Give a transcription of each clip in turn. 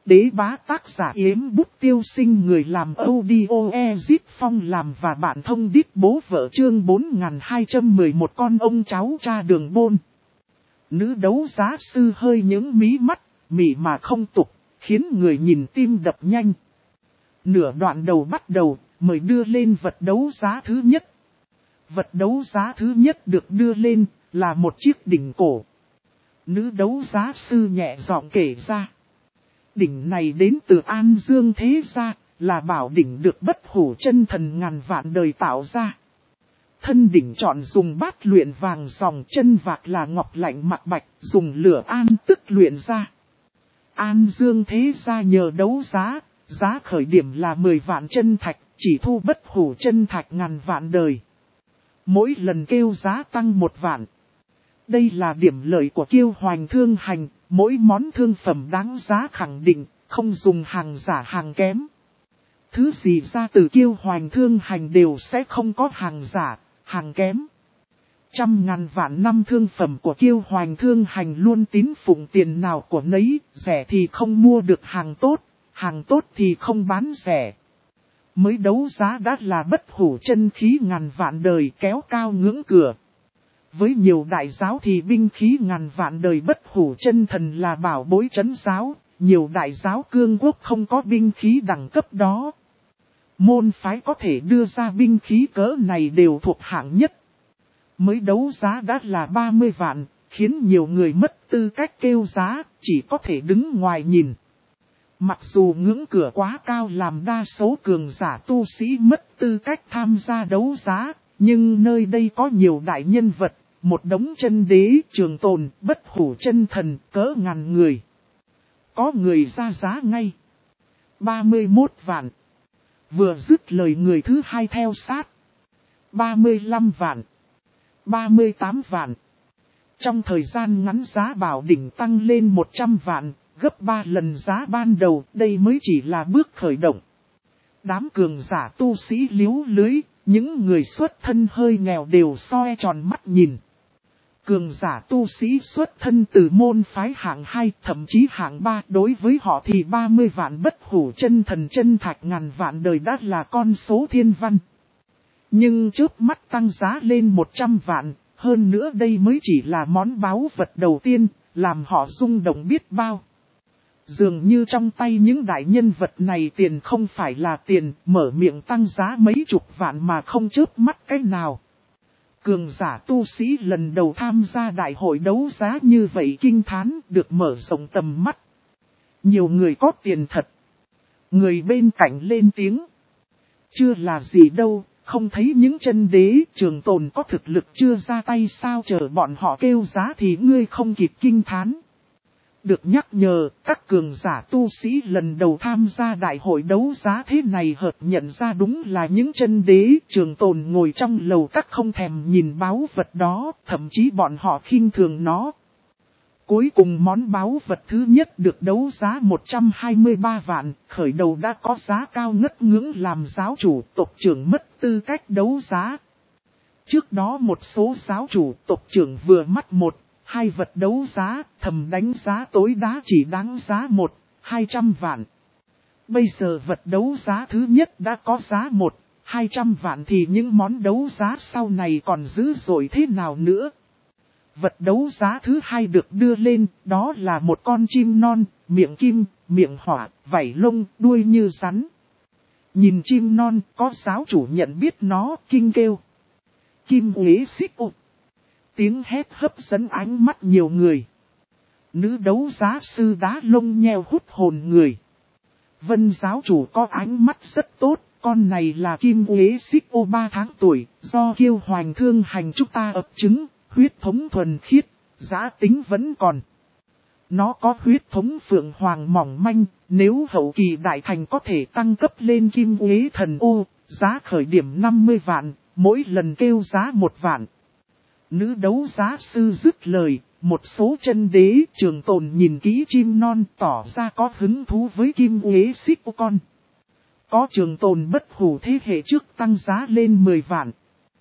Đế bá tác giả Yếm Bút Tiêu Sinh, người làm audio Ezit Phong làm và bạn thông đít bố vợ, chương 4211 con ông cháu cha đường bôn. Nữ đấu giá sư hơi những mí mắt, mị mà không tục, khiến người nhìn tim đập nhanh. Nửa đoạn đầu bắt đầu, mời đưa lên vật đấu giá thứ nhất. Vật đấu giá thứ nhất được đưa lên là một chiếc đỉnh cổ. Nữ đấu giá sư nhẹ giọng kể ra. Đỉnh này đến từ An Dương thế gia, là bảo đỉnh được bất hủ chân thần ngàn vạn đời tạo ra. Thân đỉnh chọn dùng bát luyện vàng dòng, chân vạc là ngọc lạnh mặt bạch, dùng lửa an tức luyện ra. An Dương thế gia nhờ đấu giá, giá khởi điểm là 10 vạn chân thạch, chỉ thu bất hủ chân thạch ngàn vạn đời. Mỗi lần kêu giá tăng 1 vạn. Đây là điểm lợi của Kiêu Hoành Thương Hành, mỗi món thương phẩm đáng giá khẳng định, không dùng hàng giả hàng kém. Thứ gì ra từ Kiêu Hoành Thương Hành đều sẽ không có hàng giả, hàng kém. Trăm ngàn vạn năm thương phẩm của Kiêu Hoành Thương Hành luôn tín phụng tiền nào của nấy, rẻ thì không mua được hàng tốt thì không bán rẻ. Mới đấu giá đã là bất hủ chân khí ngàn vạn đời, kéo cao ngưỡng cửa. Với nhiều đại giáo thì binh khí ngàn vạn đời bất hủ chân thần là bảo bối trấn giáo, nhiều đại giáo cương quốc không có binh khí đẳng cấp đó. Môn phái có thể đưa ra binh khí cỡ này đều thuộc hạng nhất. Mới đấu giá đã là 30 vạn, khiến nhiều người mất tư cách kêu giá, chỉ có thể đứng ngoài nhìn. Mặc dù ngưỡng cửa quá cao làm đa số cường giả tu sĩ mất tư cách tham gia đấu giá, nhưng nơi đây có nhiều đại nhân vật, một đống chân đế, trường tồn, bất hủ chân thần, cỡ ngàn người. Có người ra giá ngay. 31 vạn. Vừa dứt lời người thứ hai theo sát. 35 vạn. 38 vạn. Trong thời gian ngắn giá bảo đỉnh tăng lên 100 vạn, gấp 3 lần giá ban đầu, đây mới chỉ là bước khởi động. Đám cường giả tu sĩ liếu lưới, những người xuất thân hơi nghèo đều soi tròn mắt nhìn. Cường giả tu sĩ xuất thân từ môn phái hạng 2, thậm chí hạng 3, đối với họ thì 30 vạn bất hủ chân thần chân thạch ngàn vạn đời đã là con số thiên văn. Nhưng trước mắt tăng giá lên 100 vạn, hơn nữa đây mới chỉ là món báu vật đầu tiên, làm họ rung động biết bao. Dường như trong tay những đại nhân vật này tiền không phải là tiền, mở miệng tăng giá mấy chục vạn mà không chớp mắt cách nào. Cường giả tu sĩ lần đầu tham gia đại hội đấu giá như vậy kinh thán, được mở rộng tầm mắt. Nhiều người có tiền thật. Người bên cạnh lên tiếng. Chưa là gì đâu, không thấy những chân đế trường tồn có thực lực chưa ra tay sao, chờ bọn họ kêu giá thì ngươi không kịp kinh thán. Được nhắc nhở, các cường giả tu sĩ lần đầu tham gia đại hội đấu giá thế này hợp nhận ra đúng là những chân đế trường tồn ngồi trong lầu các không thèm nhìn báu vật đó, thậm chí bọn họ khinh thường nó. Cuối cùng món báu vật thứ nhất được đấu giá 123 vạn, khởi đầu đã có giá cao ngất ngưỡng làm giáo chủ tộc trưởng mất tư cách đấu giá. Trước đó một số giáo chủ tộc trưởng vừa mắt 1-2 vật đấu giá, thầm đánh giá tối đa chỉ đáng giá 100-200 vạn. Bây giờ vật đấu giá thứ nhất đã có giá 100-200 vạn thì những món đấu giá sau này còn dữ dội thế nào nữa. Vật đấu giá thứ hai được đưa lên, đó là một con chim non, miệng kim, miệng hỏa, vảy lông, đuôi như rắn. Nhìn chim non, có giáo chủ nhận biết nó, kinh kêu. Kim uế xích ụt. Tiếng hét hấp dẫn ánh mắt nhiều người. Nữ đấu giá sư đá lông nheo hút hồn người. Vân giáo chủ có ánh mắt rất tốt, con này là Kim uế xích ô 3 tháng tuổi, do Kiêu Hoành Thương Hành chúng ta ấp trứng, huyết thống thuần khiết, giá tính vẫn còn. Nó có huyết thống phượng hoàng mỏng manh, nếu hậu kỳ đại thành có thể tăng cấp lên Kim uế thần ô, giá khởi điểm 50 vạn, mỗi lần kêu giá 1 vạn. Nữ đấu giá sư dứt lời, một số chân đế trường tồn nhìn kỹ chim non tỏ ra có hứng thú với Kim uế xích ô con. Có trường tồn bất hủ thế hệ trước tăng giá lên 10 vạn,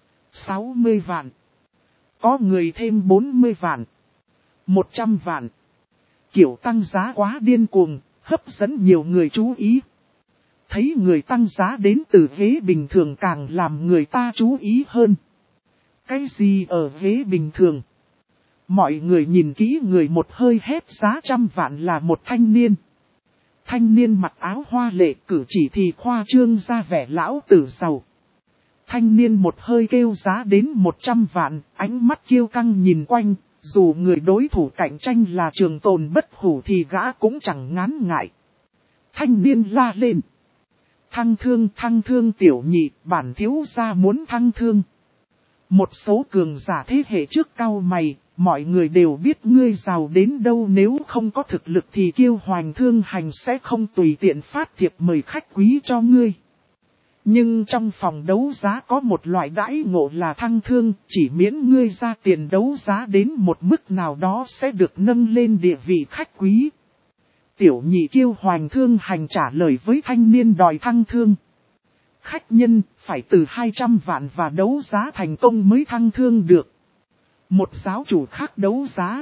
60 vạn. Có người thêm 40 vạn, 100 vạn. Kiểu tăng giá quá điên cuồng, hấp dẫn nhiều người chú ý. Thấy người tăng giá đến từ ghế bình thường càng làm người ta chú ý hơn. Cái gì ở ghế bình thường? Mọi người nhìn kỹ người một hơi hét giá 100 vạn là một thanh niên. Thanh niên mặc áo hoa lệ, cử chỉ thì khoa trương ra vẻ lão tử giàu. Thanh niên một hơi kêu giá đến 100 vạn, ánh mắt kiêu căng nhìn quanh, dù người đối thủ cạnh tranh là Trường Tồn Bất Hủ thì gã cũng chẳng ngán ngại. Thanh niên la lên. Thăng thương tiểu nhị, bản thiếu gia muốn thăng thương. Một số cường giả thế hệ trước cau mày, mọi người đều biết ngươi giàu đến đâu, nếu không có thực lực thì Kiêu Hoành Thương Hành sẽ không tùy tiện phát thiệp mời khách quý cho ngươi. Nhưng trong phòng đấu giá có một loại đãi ngộ là thăng thương, chỉ miễn ngươi ra tiền đấu giá đến một mức nào đó sẽ được nâng lên địa vị khách quý. Tiểu nhị Kiêu Hoành Thương Hành trả lời với thanh niên đòi thăng thương. Khách nhân phải từ 200 vạn và đấu giá thành công mới thăng thương được. Một giáo chủ khác đấu giá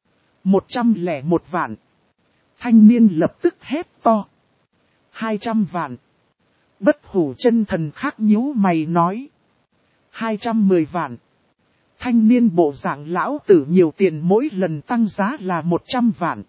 101 vạn. Thanh niên lập tức hét to. 200 vạn. Bất Hủ chân thần khác nhíu mày nói. 210 vạn. Thanh niên bộ dạng lão tử nhiều tiền, mỗi lần tăng giá là 100 vạn.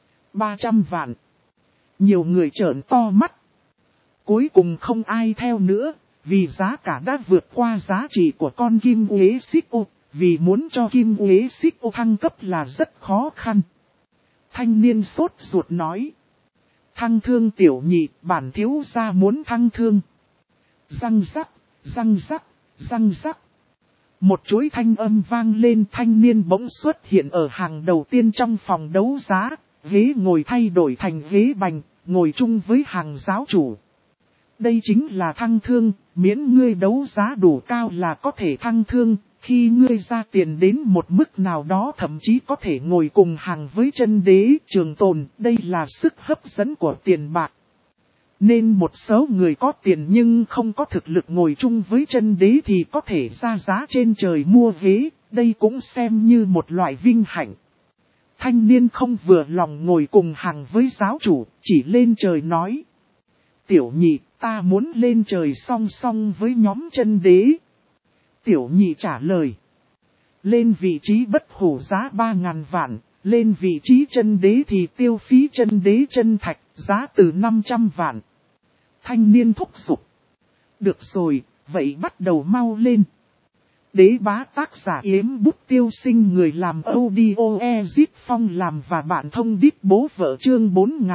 300 vạn. Nhiều người trợn to mắt. Cuối cùng không ai theo nữa, vì giá cả đã vượt qua giá trị của con Kim Uế Xích U. Vì muốn cho Kim Uế Xích U thăng cấp là rất khó khăn. Thanh niên sốt ruột nói. Thăng thương tiểu nhị, bản thiếu gia muốn thăng thương. Răng rắc, răng rắc, răng rắc. Một chuỗi thanh âm vang lên, thanh niên bỗng xuất hiện ở hàng đầu tiên trong phòng đấu giá. Ghế ngồi thay đổi thành ghế bành, ngồi chung với hàng giáo chủ. Đây chính là thăng thương, miễn ngươi đấu giá đủ cao là có thể thăng thương. Khi ngươi ra tiền đến một mức nào đó thậm chí có thể ngồi cùng hàng với chân đế Trường Tồn, đây là sức hấp dẫn của tiền bạc. Nên một số người có tiền nhưng không có thực lực ngồi chung với chân đế thì có thể ra giá trên trời mua ghế, đây cũng xem như một loại vinh hạnh. Thanh niên không vừa lòng ngồi cùng hàng với giáo chủ, chỉ lên trời nói. Tiểu nhị, ta muốn lên trời song song với nhóm chân đế. Tiểu nhị trả lời. Lên vị trí Bất Hủ giá 3.000 vạn, lên vị trí chân đế thì tiêu phí chân đế chân thạch, giá từ 500 vạn. Thanh niên thúc giục. Được rồi, vậy bắt đầu mau lên. Đế bá tác giả Yếm Bút Tiêu Sinh, người làm audio Ezit Phong làm và bạn thông đít bố vợ, chương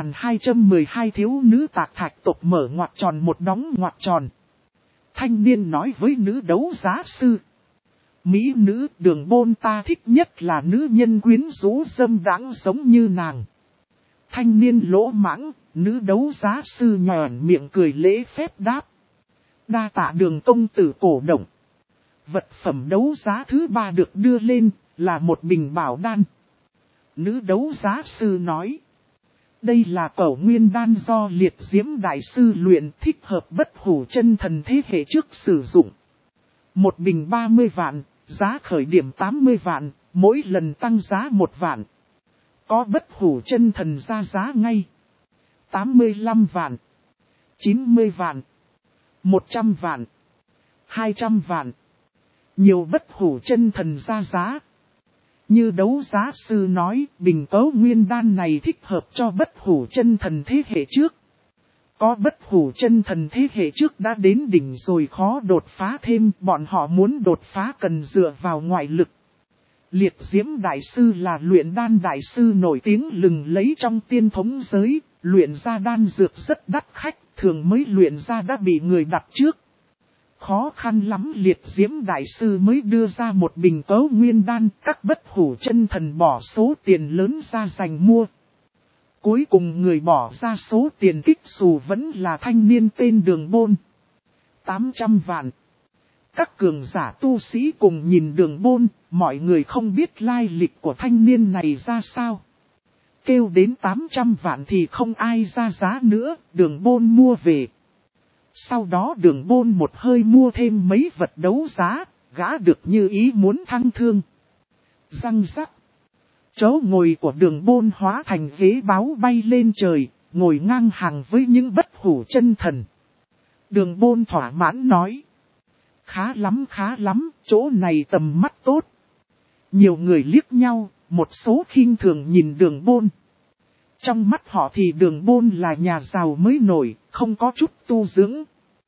4212 thiếu nữ tạc thạch tộc mở ngoặc tròn một đóng ngoặc tròn. Thanh niên nói với nữ đấu giá sư. Mỹ nữ Đường Bôn ta thích nhất là nữ nhân quyến rũ dâm đãng giống như nàng. Thanh niên lỗ mãng, nữ đấu giá sư nhòn miệng cười lễ phép đáp. Đa tạ Đường công tử cổ động. Vật phẩm đấu giá thứ 3 được đưa lên là một bình bảo đan. Nữ đấu giá sư nói. Đây là Cẩu Nguyên đan do Liệt Diễm đại sư luyện, thích hợp Bất Hủ chân thần thế hệ trước sử dụng. Một bình 30 vạn, giá khởi điểm 80 vạn, mỗi lần tăng giá 1 vạn. Có Bất Hủ chân thần ra giá ngay. 85 vạn, 90 vạn, 100 vạn, 200 vạn. Nhiều Bất Hủ chân thần ra giá. Như đấu giá sư nói, bình Cẩu Nguyên đan này thích hợp cho Bất Hủ chân thần thế hệ trước. Có Bất Hủ chân thần thế hệ trước đã đến đỉnh rồi khó đột phá thêm, bọn họ muốn đột phá cần dựa vào ngoại lực. Liệt Diễm đại sư là luyện đan đại sư nổi tiếng lừng lấy trong tiên thống giới, luyện ra đan dược rất đắt khách, thường mới luyện ra đã bị người đặt trước. Khó khăn lắm Liệt Diễm đại sư mới đưa ra một bình Cẩu Nguyên đan, các Bất Hủ chân thần bỏ số tiền lớn ra giành mua. Cuối cùng người bỏ ra số tiền kích xù vẫn là thanh niên tên Đường Bôn. 800 vạn. Các cường giả tu sĩ cùng nhìn Đường Bôn, mọi người không biết lai lịch của thanh niên này ra sao. Kêu đến 800 vạn thì không ai ra giá nữa, Đường Bôn mua về. Sau đó Đường Bôn một hơi mua thêm mấy vật đấu giá, gã được như ý muốn thăng thương. Răng rắc. Chỗ ngồi của Đường Bôn hóa thành ghế báo bay lên trời, ngồi ngang hàng với những bất hủ chân thần. Đường Bôn thỏa mãn nói. Khá lắm, chỗ này tầm mắt tốt. Nhiều người liếc nhau, một số khinh thường nhìn Đường Bôn. Trong mắt họ thì Đường Bôn là nhà giàu mới nổi, không có chút tu dưỡng.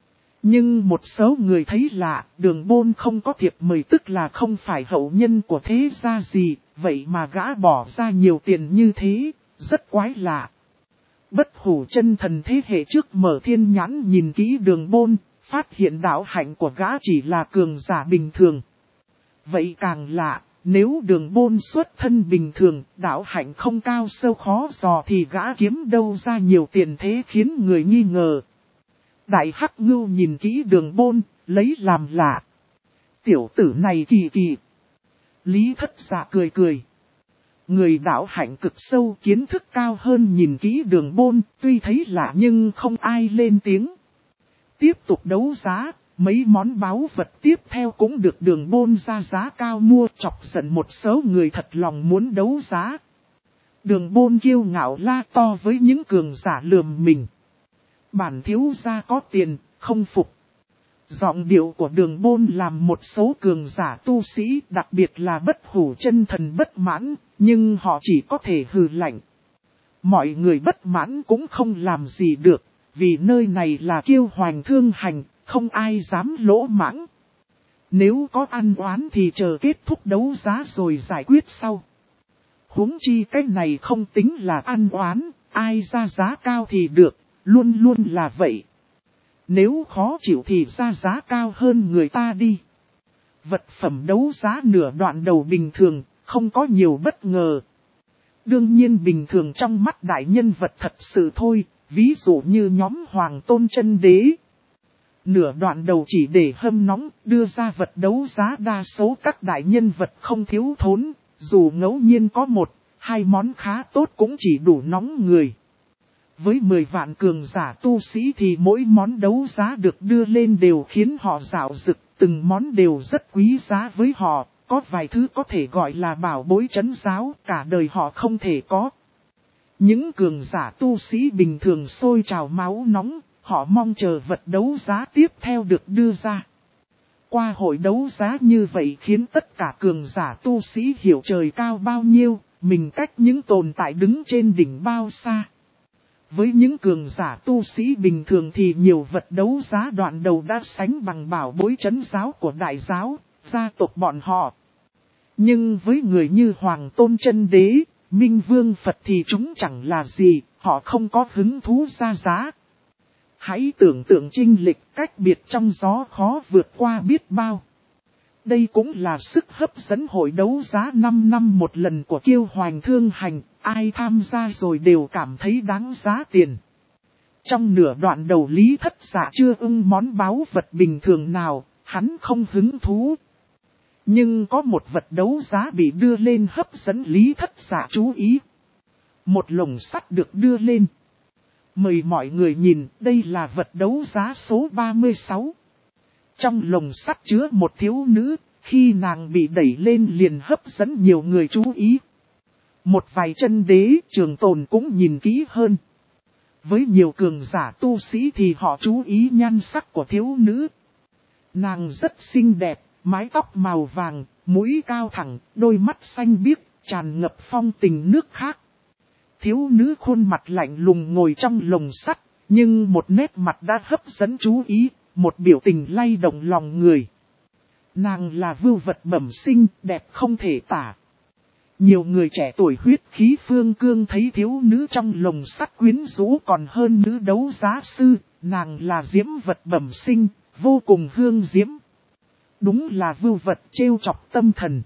Nhưng một số người thấy lạ, Đường Bôn không có thiệp mời tức là không phải hậu nhân của thế gia gì, vậy mà gã bỏ ra nhiều tiền như thế, rất quái lạ. Bất hủ chân thần thế hệ trước mở thiên nhãn nhìn kỹ Đường Bôn, phát hiện đạo hạnh của gã chỉ là cường giả bình thường. Vậy càng lạ, nếu Đường Bôn xuất thân bình thường, đạo hạnh không cao sâu khó dò thì gã kiếm đâu ra nhiều tiền thế khiến người nghi ngờ. Đại Hắc Ngưu nhìn kỹ Đường Bôn, lấy làm lạ. Tiểu tử này kỳ kỳ. Lý Thất Dạ cười. Người đạo hạnh cực sâu kiến thức cao hơn nhìn kỹ Đường Bôn, tuy thấy lạ nhưng không ai lên tiếng. Tiếp tục đấu giá, mấy món báu vật tiếp theo cũng được Đường Bôn ra giá cao mua, chọc giận một số người thật lòng muốn đấu giá. Đường Bôn kiêu ngạo la to với những cường giả lườm mình. Bản thiếu gia có tiền, không phục. Giọng điệu của Đường Bôn làm một số cường giả tu sĩ, đặc biệt là bất hủ chân thần bất mãn, nhưng họ chỉ có thể hừ lạnh. Mọi người bất mãn cũng không làm gì được, vì nơi này là Kiêu Hoành Thương Hành, không ai dám lỗ mãng. Nếu có ăn oán thì chờ kết thúc đấu giá rồi giải quyết sau. Huống chi cái này không tính là ăn oán, ai ra giá cao thì được, luôn luôn là vậy. Nếu khó chịu thì ra giá cao hơn người ta đi. Vật phẩm đấu giá nửa đoạn đầu bình thường, không có nhiều bất ngờ. Đương nhiên bình thường trong mắt đại nhân vật thật sự thôi, ví dụ như nhóm Hoàng Tôn Chân Đế. Nửa đoạn đầu chỉ để hâm nóng, đưa ra vật đấu giá đa số các đại nhân vật không thiếu thốn, dù ngẫu nhiên có một, hai món khá tốt cũng chỉ đủ nóng người. Với 10 vạn cường giả tu sĩ thì mỗi món đấu giá được đưa lên đều khiến họ rạo rực, từng món đều rất quý giá với họ, có vài thứ có thể gọi là bảo bối trấn giáo, cả đời họ không thể có. Những cường giả tu sĩ bình thường sôi trào máu nóng, họ mong chờ vật đấu giá tiếp theo được đưa ra. Qua hội đấu giá như vậy khiến tất cả cường giả tu sĩ hiểu trời cao bao nhiêu, mình cách những tồn tại đứng trên đỉnh bao xa. Với những cường giả tu sĩ bình thường thì nhiều vật đấu giá đoạn đầu đã sánh bằng bảo bối trấn giáo của đại giáo, gia tộc bọn họ. Nhưng với người như Hoàng Tôn Chân Đế, Minh Vương Phật thì chúng chẳng là gì, họ không có hứng thú ra giá. Hãy tưởng tượng chênh lệch cách biệt trong gió khó vượt qua biết bao. Đây cũng là sức hấp dẫn hội đấu giá 5 năm một lần của Kiêu Hoành Thương Hành, ai tham gia rồi đều cảm thấy đáng giá tiền. Trong nửa đoạn đầu Lý Thất Dạ chưa ưng món báu vật bình thường nào, hắn không hứng thú. Nhưng có một vật đấu giá bị đưa lên hấp dẫn Lý Thất Dạ chú ý. Một lồng sắt được đưa lên. Mời mọi người nhìn, đây là vật đấu giá số 36. Trong lồng sắt chứa một thiếu nữ, khi nàng bị đẩy lên liền hấp dẫn nhiều người chú ý. Một vài chân đế Trường Tồn cũng nhìn kỹ hơn. Với nhiều cường giả tu sĩ thì họ chú ý nhan sắc của thiếu nữ. Nàng rất xinh đẹp, mái tóc màu vàng, mũi cao thẳng, đôi mắt xanh biếc, tràn ngập phong tình nước khác. Thiếu nữ khuôn mặt lạnh lùng ngồi trong lồng sắt, nhưng một nét mặt đã hấp dẫn chú ý, một biểu tình lay động lòng người. Nàng là vưu vật bẩm sinh, đẹp không thể tả. Nhiều người trẻ tuổi huyết khí phương cương thấy thiếu nữ trong lồng sắt quyến rũ còn hơn nữ đấu giá sư, nàng là diễm vật bẩm sinh, vô cùng hương diễm. Đúng là vưu vật trêu chọc tâm thần.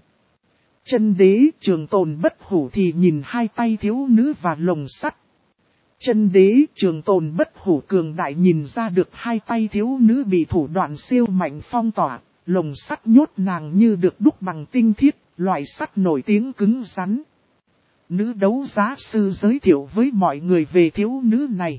Chân đế Trường Tồn bất hủ thì nhìn hai tay thiếu nữ và lồng sắt. Chân đế Trường Tồn bất hủ cường đại nhìn ra được hai tay thiếu nữ bị thủ đoạn siêu mạnh phong tỏa, lồng sắt nhốt nàng như được đúc bằng tinh thiết, loại sắt nổi tiếng cứng rắn. Nữ đấu giá sư giới thiệu với mọi người về thiếu nữ này.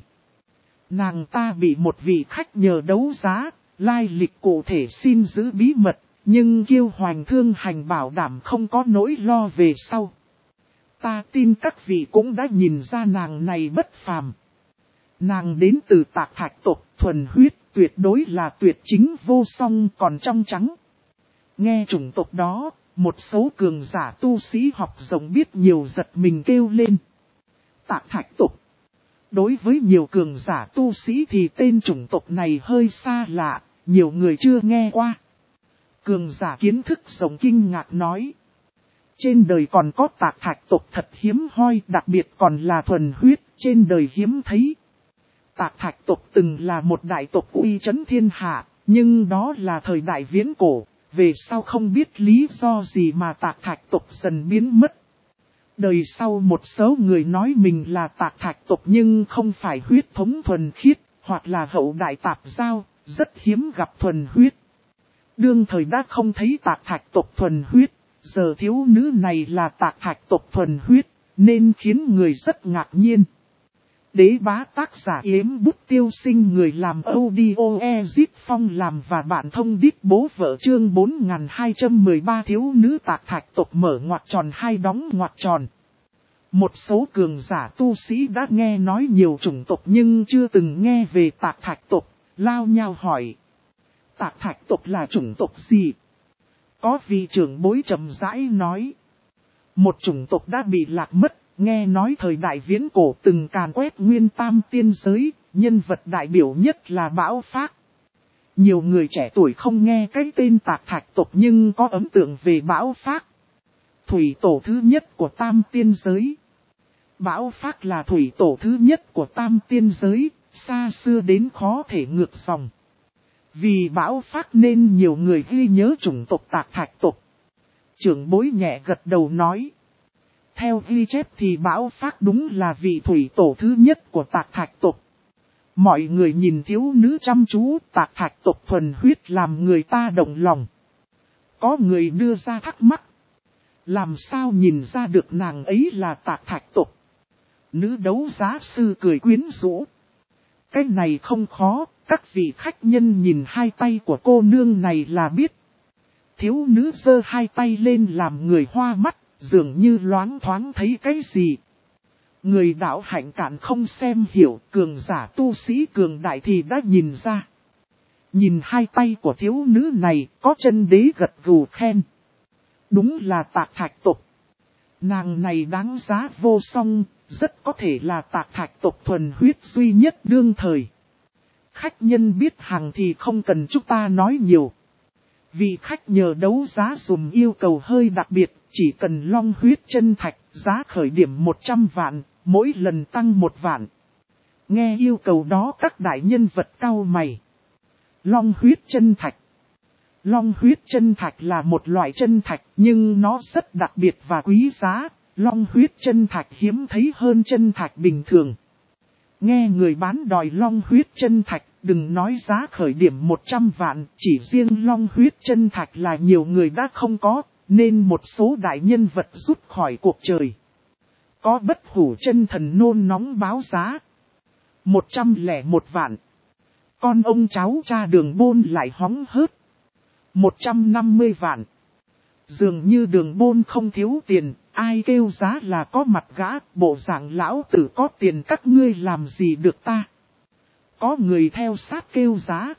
Nàng ta bị một vị khách nhờ đấu giá, lai lịch cụ thể xin giữ bí mật, nhưng Kiêu Hoành Thương Hành bảo đảm không có nỗi lo về sau. Ta tin các vị cũng đã nhìn ra nàng này bất phàm. Nàng đến từ Tạc Thạch tộc, thuần huyết, tuyệt đối là tuyệt chính vô song còn trong trắng. Nghe chủng tộc đó, một số cường giả tu sĩ học rộng biết nhiều giật mình kêu lên. Tạc Thạch tộc. Đối với nhiều cường giả tu sĩ thì tên chủng tộc này hơi xa lạ, nhiều người chưa nghe qua. Cường giả kiến thức rộng kinh ngạc nói. Trên đời còn có Tạc Thạch tộc thật hiếm hoi, đặc biệt còn là thuần huyết, trên đời hiếm thấy. Tạc Thạch tộc từng là một đại tộc uy chấn thiên hạ, nhưng đó là thời đại viễn cổ, về sau không biết lý do gì mà Tạc Thạch tộc dần biến mất. Đời sau một số người nói mình là Tạc Thạch tộc nhưng không phải huyết thống thuần khiết, hoặc là hậu đại tạp giao, rất hiếm gặp thuần huyết. Đương thời đã không thấy Tạc Thạch tộc thuần huyết, giờ thiếu nữ này là Tạc Thạch tộc thuần huyết, nên khiến người rất ngạc nhiên. Đế bá tác giả Yếm Bút Tiêu Sinh, người làm audio Ezit Phong làm và bạn thông điệp bố vợ, chương 4213 thiếu nữ Tạc Thạch tộc mở ngoặc tròn hai đóng ngoặc tròn. Một số cường giả tu sĩ đã nghe nói nhiều chủng tộc nhưng chưa từng nghe về Tạc Thạch tộc, lao nhau hỏi. Tạc Thạch tộc là chủng tộc gì? Có vị trưởng bối trầm rãi nói. Một chủng tộc đã bị lạc mất. Nghe nói thời đại viễn cổ từng càn quét nguyên tam tiên giới, nhân vật đại biểu nhất là Bão Phác. Nhiều người trẻ tuổi không nghe cái tên Tạc Thạch tộc nhưng có ấn tượng về Bão Phác. Thủy tổ thứ nhất của tam tiên giới. Bão Phác là thủy tổ thứ nhất của tam tiên giới, xa xưa đến khó thể ngược dòng. Vì Bão Phác nên nhiều người ghi nhớ chủng tộc Tạc Thạch tộc. Trưởng bối nhẹ gật đầu nói. Theo ghi chép thì Bão Phác đúng là vị thủy tổ thứ nhất của Tạc Thạch tộc. Mọi người nhìn thiếu nữ chăm chú, Tạc Thạch tộc thuần huyết làm người ta động lòng. Có người đưa ra thắc mắc. Làm sao nhìn ra được nàng ấy là Tạc Thạch tộc? Nữ đấu giá sư cười quyến rũ. Cái này không khó, các vị khách nhân nhìn hai tay của cô nương này là biết. Thiếu nữ giơ hai tay lên làm người hoa mắt. Dường như loáng thoáng thấy cái gì. Người đạo hạnh cạn không xem hiểu, cường giả tu sĩ cường đại thì đã nhìn ra. Nhìn hai tay của thiếu nữ này, có chân đế gật gù khen. Đúng là Tạc Thạch tộc. Nàng này đáng giá vô song, rất có thể là Tạc Thạch tộc thuần huyết duy nhất đương thời. Khách nhân biết hàng thì không cần chúng ta nói nhiều. Vị khách nhờ đấu giá dùm yêu cầu hơi đặc biệt. Chỉ cần long huyết chân thạch, giá khởi điểm 100 vạn, mỗi lần tăng 1 vạn. Nghe yêu cầu đó các đại nhân vật cau mày. Long huyết chân thạch. Long huyết chân thạch là một loại chân thạch, nhưng nó rất đặc biệt và quý giá. Long huyết chân thạch hiếm thấy hơn chân thạch bình thường. Nghe người bán đòi long huyết chân thạch, đừng nói giá khởi điểm 100 vạn, chỉ riêng long huyết chân thạch là nhiều người đã không có. Nên một số đại nhân vật rút khỏi cuộc chơi. Có bất hủ chân thần nôn nóng báo giá. 101 vạn. Con ông cháu cha Đường Bôn lại hóng hớt. 150 vạn. Dường như Đường Bôn không thiếu tiền, ai kêu giá là có mặt gã, bộ dạng lão tử có tiền các ngươi làm gì được ta. Có người theo sát kêu giá.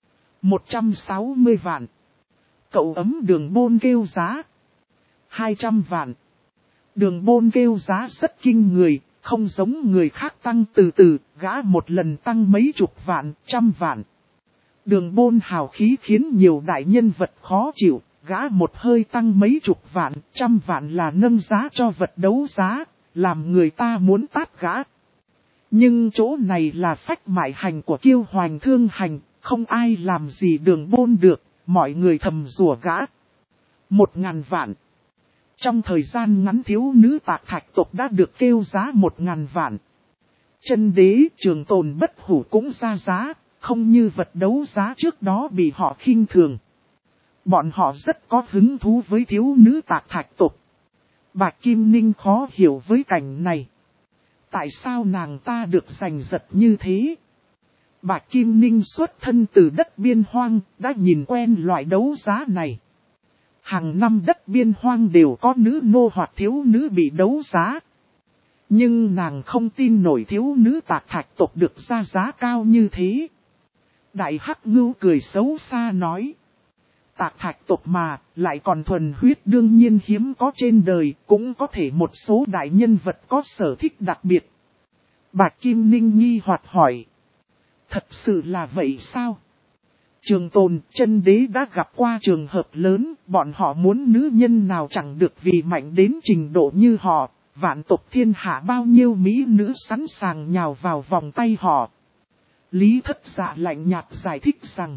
160 vạn. Cậu ấm Đường Bôn kêu giá 200 vạn. Đường Bôn kêu giá rất kinh người, không giống người khác tăng từ từ, gã một lần tăng mấy chục vạn, trăm vạn. Đường Bôn hào khí khiến nhiều đại nhân vật khó chịu, gã một hơi tăng mấy chục vạn, trăm vạn là nâng giá cho vật đấu giá, làm người ta muốn tát gã. Nhưng chỗ này là phách mại hành của Kiêu Hoành Thương Hành, không ai làm gì Đường Bôn được. Mọi người thầm rủa gã. 1.000 vạn. Trong thời gian ngắn thiếu nữ Tạc Thạch tộc đã được kêu giá 1.000 vạn. Chân đế Trường Tồn Bất Hủ cũng ra giá, không như vật đấu giá trước đó bị họ khinh thường. Bọn họ rất có hứng thú với thiếu nữ Tạc Thạch tộc. Bạch Kim Ninh khó hiểu với cảnh này. Tại sao nàng ta được giành giật như thế? Bạch Kim Ninh xuất thân từ đất biên hoang, đã nhìn quen loại đấu giá này. Hàng năm đất biên hoang đều có nữ nô hoặc thiếu nữ bị đấu giá. Nhưng nàng không tin nổi thiếu nữ Tạc Thạch tộc được ra giá cao như thế. Đại Hắc Ngưu cười xấu xa nói. Tạc Thạch tộc mà, lại còn thuần huyết đương nhiên hiếm có trên đời, cũng có thể một số đại nhân vật có sở thích đặc biệt. Bạch Kim Ninh nghi hoặc hỏi. Thật sự là vậy sao? Trường Tồn, Chân Đế đã gặp qua trường hợp lớn, bọn họ muốn nữ nhân nào chẳng được vì mạnh đến trình độ như họ, vạn tộc thiên hạ bao nhiêu mỹ nữ sẵn sàng nhào vào vòng tay họ. Lý Thất Dạ lạnh nhạt giải thích rằng,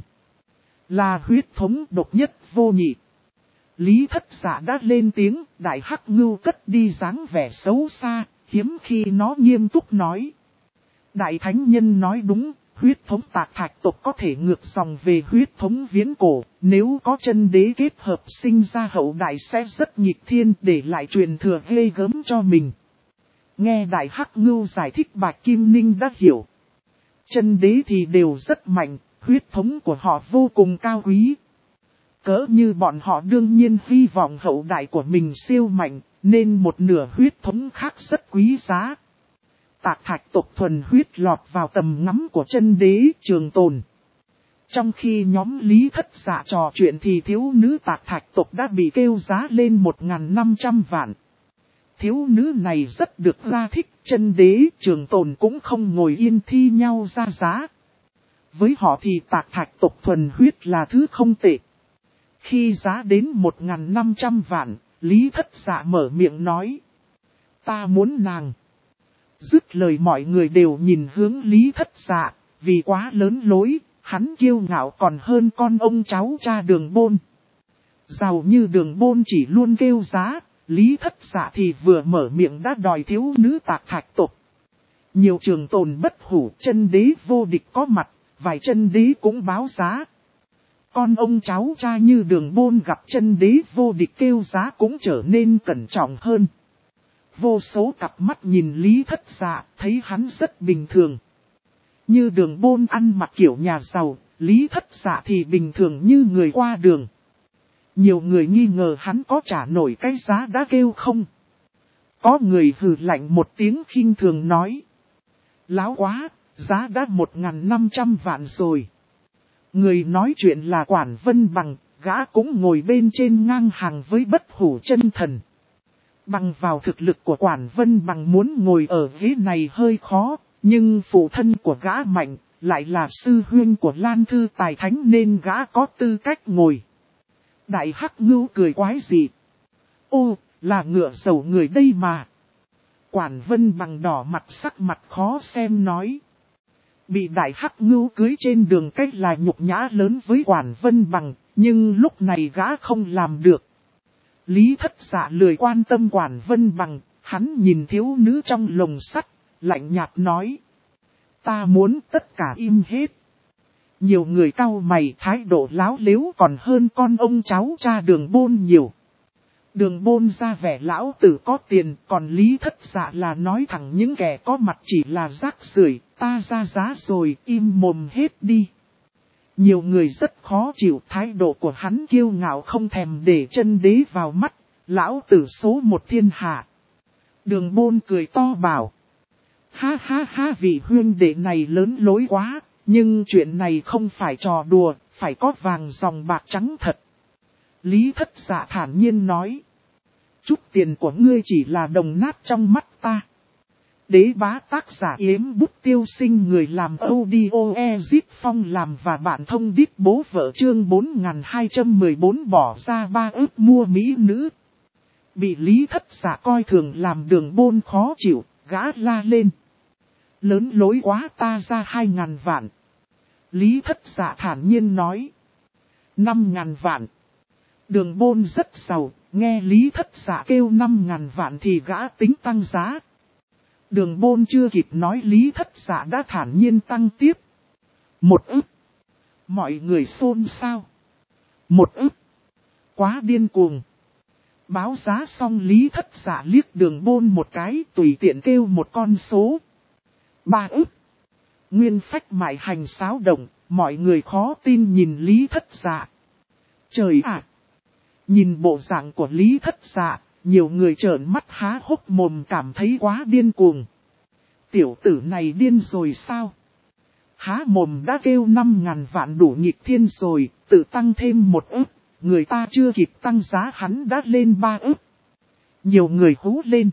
là huyết thống độc nhất vô nhị. Lý Thất Dạ đã lên tiếng, Đại Hắc Ngưu cất đi dáng vẻ xấu xa, hiếm khi nó nghiêm túc nói. Đại Thánh Nhân nói đúng, huyết thống Tạc Thạch tộc có thể ngược dòng về huyết thống viễn cổ, nếu có Chân Đế kết hợp sinh ra hậu đại sẽ rất nghịch thiên để lại truyền thừa ghê gớm cho mình. Nghe Đại Hắc Ngưu giải thích Bạch Kim Ninh đã hiểu. Chân Đế thì đều rất mạnh, huyết thống của họ vô cùng cao quý. Cỡ như bọn họ đương nhiên hy vọng hậu đại của mình siêu mạnh, nên một nửa huyết thống khác rất quý giá. Tạc Thạch tộc thuần huyết lọt vào tầm ngắm của Chân Đế Trường Tồn. Trong khi nhóm Lý Thất Dạ trò chuyện thì thiếu nữ Tạc Thạch tộc đã bị kêu giá lên 1.500 vạn. Thiếu nữ này rất được ra thích, Chân Đế Trường Tồn cũng không ngồi yên thi nhau ra giá. Với họ thì Tạc Thạch tộc thuần huyết là thứ không tệ. Khi giá đến 1.500 vạn, Lý Thất Dạ mở miệng nói. Ta muốn nàng. Dứt lời mọi người đều nhìn hướng Lý Thất Dạ, vì quá lớn lối, hắn kiêu ngạo còn hơn con ông cháu cha Đường Bôn. Giàu như Đường Bôn chỉ luôn kêu giá, Lý Thất Dạ thì vừa mở miệng đã đòi thiếu nữ Tạc Thạch tộc. Nhiều Trường Tồn bất hủ, Chân Đế vô địch có mặt, vài Chân Đế cũng báo giá. Con ông cháu cha như Đường Bôn gặp Chân Đế vô địch kêu giá cũng trở nên cẩn trọng hơn. Vô số cặp mắt nhìn Lý Thất Dạ, thấy hắn rất bình thường. Như Đường Bôn ăn mặc kiểu nhà giàu, Lý Thất Dạ thì bình thường như người qua đường. Nhiều người nghi ngờ hắn có trả nổi cái giá đã kêu không. Có người hừ lạnh một tiếng khinh thường nói. Láo quá, giá đã 1.500 vạn rồi. Người nói chuyện là Quản Vân Bằng, gã cũng ngồi bên trên ngang hàng với bất hủ chân thần. Bằng vào thực lực của Quản Vân Bằng muốn ngồi ở ghế này hơi khó, nhưng phụ thân của gã mạnh, lại là sư huynh của Lan Thư Tài Thánh nên gã có tư cách ngồi. Đại Hắc Ngưu cười quái dị. Ô, là ngựa sầu người đây mà. Quản Vân Bằng đỏ mặt sắc mặt khó xem nói. Bị Đại Hắc Ngưu cưới trên đường cách là nhục nhã lớn với Quản Vân Bằng, nhưng lúc này gã không làm được. Lý Thất Dạ lười quan tâm Quản Vân Bằng, hắn nhìn thiếu nữ trong lồng sắt, lạnh nhạt nói. Ta muốn tất cả im hết. Nhiều người cau mày thái độ láo lếu còn hơn con ông cháu cha Đường Bôn nhiều. Đường Bôn ra vẻ lão tử có tiền, còn Lý Thất Dạ là nói thẳng những kẻ có mặt chỉ là rác rưởi, ta ra giá rồi, im mồm hết đi. Nhiều người rất khó chịu thái độ của hắn kiêu ngạo không thèm để Chân Đế vào mắt, lão tử số một thiên hạ. Đường Bôn cười to bảo. Ha ha ha, vị huynh đệ này lớn lối quá, nhưng chuyện này không phải trò đùa, phải có vàng dòng bạc trắng thật. Lý Thất Dạ thản nhiên nói. Chút tiền của ngươi chỉ là đồng nát trong mắt ta. Đế bá tác giả Yếm Bút Tiêu Sinh, người làm audio Ezit Phong làm và bạn thông đít bố vợ, chương 4214 bỏ ra 3 ức mua mỹ nữ. Bị Lý Thất Dạ coi thường làm Đường Bôn khó chịu, gã la lên. Lớn lối quá, ta ra 2.000 vạn. Lý Thất Dạ thản nhiên nói. 5.000 vạn. Đường Bôn rất giàu, nghe Lý Thất Dạ kêu 5.000 vạn thì gã tính tăng giá. Đường Bôn chưa kịp nói Lý Thất Dạ đã thản nhiên tăng tiếp. 1 ức. Mọi người xôn xao. 1 ức. Quá điên cuồng. Báo giá xong Lý Thất Dạ liếc Đường Bôn một cái, tùy tiện kêu một con số. 3 ức. Nguyên phách mại hành xáo động, mọi người khó tin nhìn Lý Thất Dạ. Trời ạ! Nhìn bộ dạng của Lý Thất Dạ, nhiều người trợn mắt há hốc mồm cảm thấy quá điên cuồng. Tiểu tử này điên rồi sao? Há mồm đã kêu 5.000 vạn đủ nghịch thiên rồi, tự tăng thêm 1 ức, người ta chưa kịp tăng giá hắn đã lên 3 ức. Nhiều người hú lên.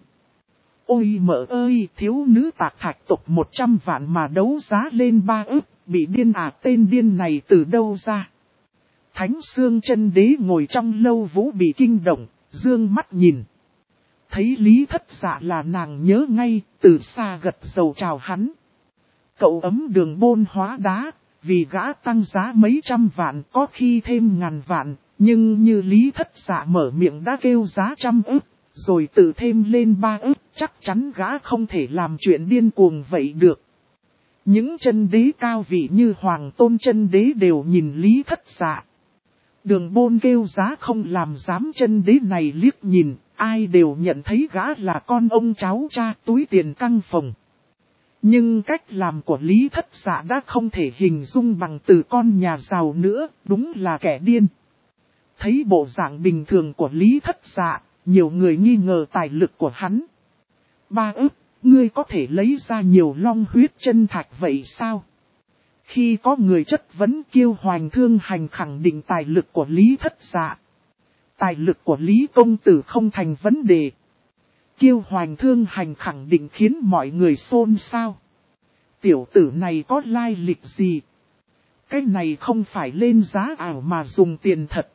Ôi mợ ơi, thiếu nữ Tạc Thạch tộc 100 vạn mà đấu giá lên 3 ức, bị điên à, tên điên này từ đâu ra? Thánh Xương Chân Đế ngồi trong lâu vũ bị kinh động, dương mắt nhìn. Thấy Lý Thất Dạ là nàng nhớ ngay, từ xa gật dầu chào hắn. Cậu ấm đường bôn hóa đá, vì gã tăng giá mấy trăm vạn có khi thêm ngàn vạn, nhưng như Lý Thất Dạ mở miệng đã kêu giá 100 ức, rồi tự thêm lên 3 ức, chắc chắn gã không thể làm chuyện điên cuồng vậy được. Những chân đế cao vị như Hoàng Tôn chân đế đều nhìn Lý Thất Dạ. Đường bôn kêu giá không làm dám chân đế này liếc nhìn, ai đều nhận thấy gã là con ông cháu cha túi tiền căng phòng. Nhưng cách làm của Lý Thất Dạ đã không thể hình dung bằng từ con nhà giàu nữa, đúng là kẻ điên. Thấy bộ dạng bình thường của Lý Thất Dạ, nhiều người nghi ngờ tài lực của hắn. 3 ức, ngươi có thể lấy ra nhiều long huyết chân thạch vậy sao? Khi có người chất vấn Kiêu Hoành Thương Hành khẳng định tài lực của Lý Thất Dạ. Tài lực của Lý Công Tử không thành vấn đề. Kiêu Hoành Thương Hành khẳng định khiến mọi người xôn xao. Tiểu tử này có lai lịch gì? Cái này không phải lên giá ảo mà dùng tiền thật.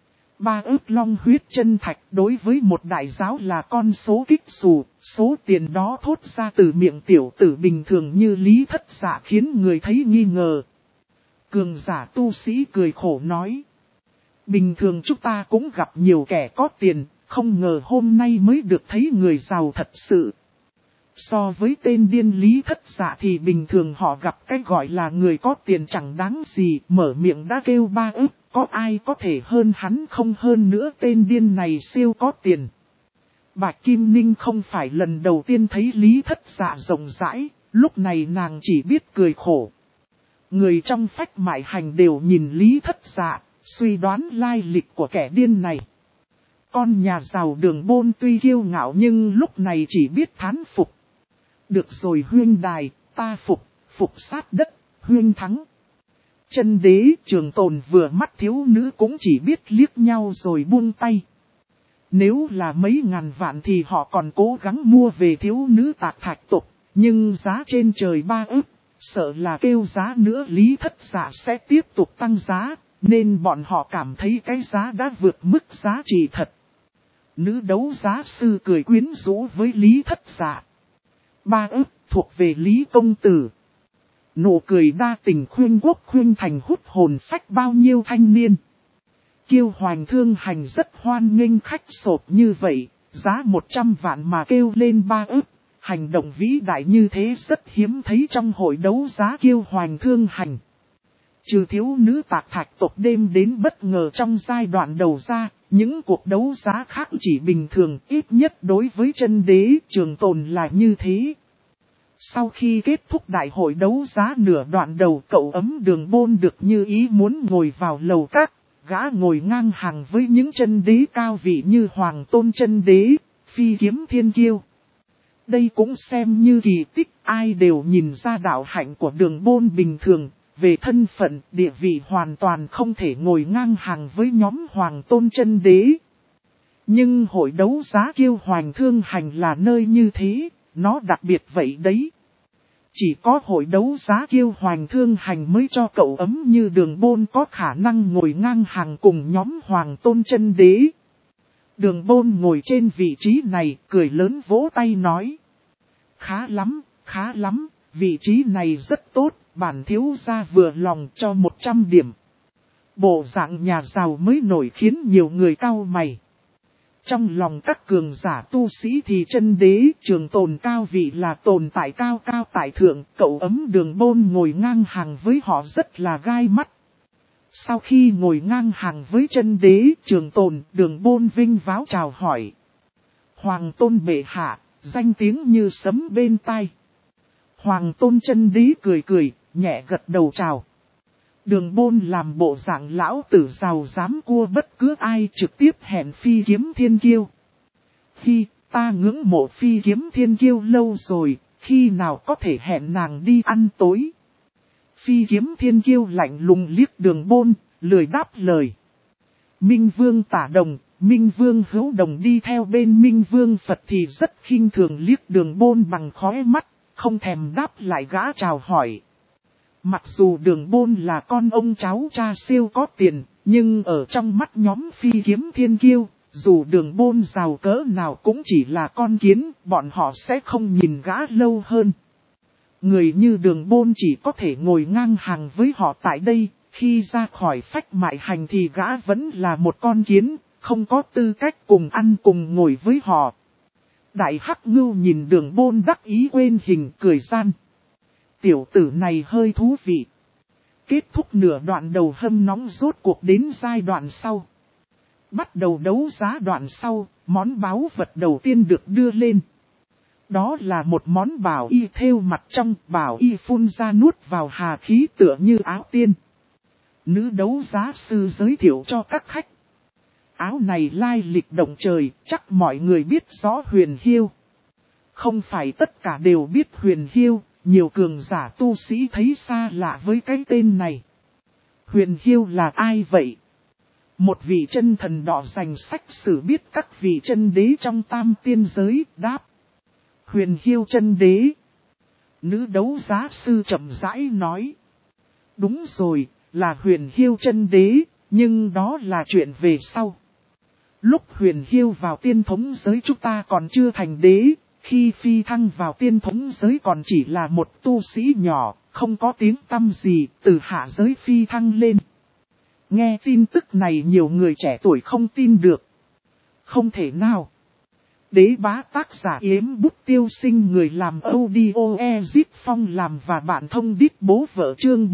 3 ức long huyết chân thạch đối với một đại giáo là con số kích xù, số tiền đó thốt ra từ miệng tiểu tử bình thường như Lý Thất Dạ khiến người thấy nghi ngờ. Cường giả tu sĩ cười khổ nói. Bình thường chúng ta cũng gặp nhiều kẻ có tiền, không ngờ hôm nay mới được thấy người giàu thật sự. So với tên điên Lý Thất Dạ thì bình thường họ gặp cái gọi là người có tiền chẳng đáng gì, mở miệng đã kêu 3 ức, có ai có thể hơn hắn không, hơn nữa tên điên này siêu có tiền. Bạch Kim Ninh không phải lần đầu tiên thấy Lý Thất Dạ rộng rãi, lúc này nàng chỉ biết cười khổ. Người trong phách mại hành đều nhìn Lý Thất Dạ, suy đoán lai lịch của kẻ điên này. Con nhà giàu Đường Bôn tuy kiêu ngạo nhưng lúc này chỉ biết thán phục. Được rồi huyên đài, ta phục sát đất, huyên thắng. Chân đế Trường Tồn vừa mắt thiếu nữ cũng chỉ biết liếc nhau rồi buông tay. Nếu là mấy ngàn vạn thì họ còn cố gắng mua về thiếu nữ Tạc Thạch tộc, nhưng giá trên trời 3 ức, sợ là kêu giá nữa Lý Thất Dạ sẽ tiếp tục tăng giá, nên bọn họ cảm thấy cái giá đã vượt mức giá trị thật. Nữ đấu giá sư cười quyến rũ với Lý Thất Dạ. 3 ức thuộc về Lý Công Tử. Nụ cười đa tình khuyên quốc khuyên thành hút hồn phách bao nhiêu thanh niên. Kiêu Hoành Thương Hành rất hoan nghênh khách sộp như vậy, giá 100 vạn mà kêu lên 3 ức. Hành động vĩ đại như thế rất hiếm thấy trong hội đấu giá Kiêu Hoành Thương Hành. Trừ thiếu nữ Tạc Thạch tộc đêm đến bất ngờ trong giai đoạn đầu ra, những cuộc đấu giá khác chỉ bình thường, ít nhất đối với chân đế Trường Tồn là như thế. Sau khi kết thúc đại hội đấu giá nửa đoạn đầu, cậu ấm Đường Bôn được như ý muốn ngồi vào lầu các, gã ngồi ngang hàng với những chân đế cao vị như Hoàng Tôn chân đế, Phi Kiếm Thiên Kiêu. Đây cũng xem như kỳ tích, ai đều nhìn ra đạo hạnh của Đường Bôn bình thường, về thân phận, địa vị hoàn toàn không thể ngồi ngang hàng với nhóm Hoàng Tôn chân đế. Nhưng hội đấu giá Kiêu Hoành Thương Hành là nơi như thế, nó đặc biệt vậy đấy. Chỉ có hội đấu giá Kiêu Hoành Thương Hành mới cho cậu ấm như Đường Bôn có khả năng ngồi ngang hàng cùng nhóm Hoàng Tôn chân đế. Đường Bôn ngồi trên vị trí này, cười lớn vỗ tay nói. Khá lắm, vị trí này rất tốt, bản thiếu gia vừa lòng cho 100 điểm. Bộ dạng nhà giàu mới nổi khiến nhiều người cau mày. Trong lòng các cường giả tu sĩ thì chân đế Trường Tồn cao vị là tồn tại cao cao tại thượng, cậu ấm Đường Bôn ngồi ngang hàng với họ rất là gai mắt. Sau khi ngồi ngang hàng với chân đế Trường Tồn, Đường Bôn vinh váo chào hỏi. Hoàng Tôn bệ hạ, danh tiếng như sấm bên tai. Hoàng Tôn chân đế cười, nhẹ gật đầu chào. Đường Bôn làm bộ dạng lão tử giàu dám cua bất cứ ai, trực tiếp hẹn Phi Kiếm Thiên Kiêu. Hi, ta ngưỡng mộ Phi Kiếm Thiên Kiêu lâu rồi, khi nào có thể hẹn nàng đi ăn tối. Phi Kiếm Thiên Kiêu lạnh lùng liếc Đường Bôn, lười đáp lời. Minh Vương Tả Đồng, Minh Vương Hữu Đồng đi theo bên Minh Vương Phật thì rất khinh thường liếc Đường Bôn bằng khóe mắt, không thèm đáp lại gã chào hỏi. Mặc dù Đường Bôn là con ông cháu cha siêu có tiền, nhưng ở trong mắt nhóm Phi Kiếm Thiên Kiêu, dù Đường Bôn giàu cỡ nào cũng chỉ là con kiến, bọn họ sẽ không nhìn gã lâu hơn. Người như Đường Bôn chỉ có thể ngồi ngang hàng với họ tại đây, khi ra khỏi phách mại hành thì gã vẫn là một con kiến, không có tư cách cùng ăn cùng ngồi với họ. Đại Hắc Ngưu nhìn Đường Bôn đắc ý quên hình cười gian. Tiểu tử này hơi thú vị. Kết thúc nửa đoạn đầu hâm nóng rốt cuộc đến giai đoạn sau. Bắt đầu đấu giá đoạn sau, món báu vật đầu tiên được đưa lên. Đó là một món bảo y thêu mặt trong, bảo y phun ra nuốt vào hà khí tựa như áo tiên. Nữ đấu giá sư giới thiệu cho các khách. Áo này lai lịch động trời, chắc mọi người biết rõ Huyền Hiêu. Không phải tất cả đều biết Huyền Hiêu, nhiều cường giả tu sĩ thấy xa lạ với cái tên này. Huyền Hiêu là ai vậy? Một vị chân thần đỏ danh sách sử biết các vị chân đế trong tam tiên giới, đáp. Huyền Hiêu chân đế. Nữ đấu giá sư chậm rãi nói. Đúng rồi, là Huyền Hiêu chân đế, nhưng đó là chuyện về sau. Lúc Huyền Hiêu vào tiên thống giới chúng ta còn chưa thành đế, khi phi thăng vào tiên thống giới còn chỉ là một tu sĩ nhỏ, không có tiếng tăm gì, từ hạ giới phi thăng lên. Nghe tin tức này nhiều người trẻ tuổi không tin được. Không thể nào. Đế bá tác giả Yếm Bút Tiêu Sinh người làm audio Ezip Phong làm và bạn thông đít bố vợ chương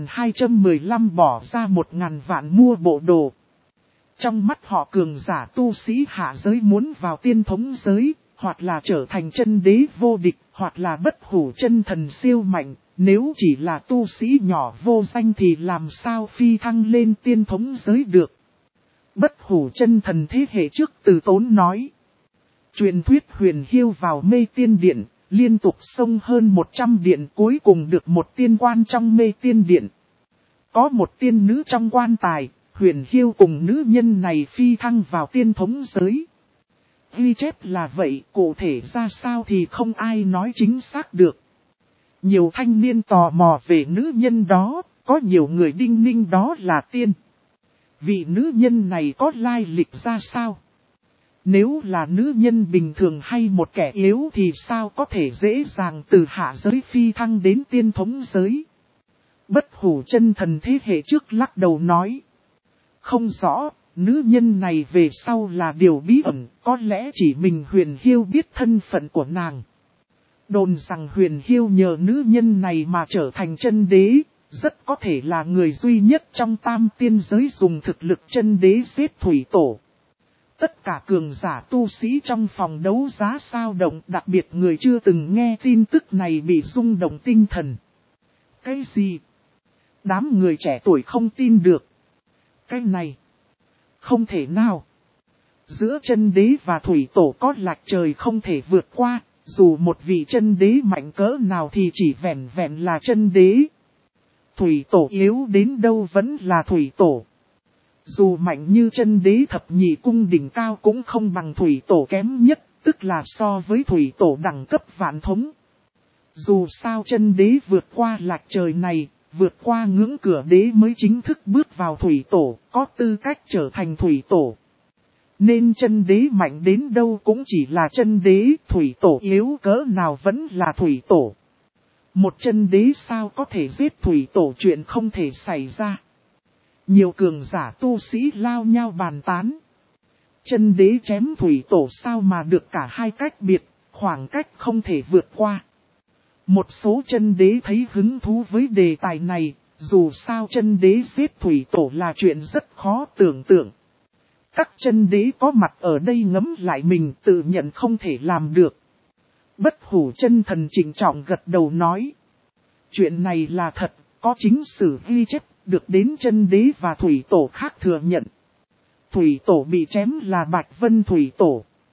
4215 bỏ ra 1000 vạn mua bộ đồ. Trong mắt họ cường giả tu sĩ hạ giới muốn vào tiên thống giới, hoặc là trở thành chân đế vô địch, hoặc là bất hủ chân thần siêu mạnh. Nếu chỉ là tu sĩ nhỏ vô danh thì làm sao phi thăng lên tiên thống giới được. Bất hủ chân thần thế hệ trước Từ Tốn nói. Truyền thuyết Huyền Hiêu vào mê tiên điện, liên tục xông hơn 100 điện cuối cùng được một tiên quan trong mê tiên điện. Có một tiên nữ trong quan tài, Huyền Hiêu cùng nữ nhân này phi thăng vào tiên thống giới. Ghi chép là vậy, cụ thể ra sao thì không ai nói chính xác được. Nhiều thanh niên tò mò về nữ nhân đó, có nhiều người đinh ninh đó là tiên. Vị nữ nhân này có lai lịch ra sao? Nếu là nữ nhân bình thường hay một kẻ yếu thì sao có thể dễ dàng từ hạ giới phi thăng đến tiên thống giới? Bất hủ chân thần thế hệ trước lắc đầu nói. Không rõ, nữ nhân này về sau là điều bí ẩn, có lẽ chỉ mình Huyền Hiêu biết thân phận của nàng. Đồn rằng Huyền Hiêu nhờ nữ nhân này mà trở thành chân đế, rất có thể là người duy nhất trong tam tiên giới dùng thực lực chân đế giết thủy tổ. Tất cả cường giả tu sĩ trong phòng đấu giá sao động, đặc biệt người chưa từng nghe tin tức này bị rung động tinh thần. Cái gì? Đám người trẻ tuổi không tin được. Cái này, không thể nào. Giữa chân đế và thủy tổ có lệch trời không thể vượt qua, dù một vị chân đế mạnh cỡ nào thì chỉ vẹn vẹn là chân đế. Thủy tổ yếu đến đâu vẫn là thủy tổ. Dù mạnh như chân đế thập nhị cung đỉnh cao cũng không bằng thủy tổ kém nhất, tức là so với thủy tổ đẳng cấp vạn thống. Dù sao chân đế vượt qua lệch trời này, vượt qua ngưỡng cửa đế mới chính thức bước vào thủy tổ, có tư cách trở thành thủy tổ. Nên chân đế mạnh đến đâu cũng chỉ là chân đế, thủy tổ yếu cỡ nào vẫn là thủy tổ. Một chân đế sao có thể giết thủy tổ, chuyện không thể xảy ra. Nhiều cường giả tu sĩ lao nhau bàn tán. Chân đế chém thủy tổ sao mà được cả hai cách biệt, khoảng cách không thể vượt qua. Một số chân đế thấy hứng thú với đề tài này, dù sao chân đế giết thủy tổ là chuyện rất khó tưởng tượng. Các chân đế có mặt ở đây ngấm lại mình tự nhận không thể làm được. Bất hủ chân thần trịnh trọng gật đầu nói. Chuyện này là thật, có chính sử ghi chép, được đến chân đế và thủy tổ khác thừa nhận. Thủy tổ bị chém là Bạch Vân Thủy Tổ.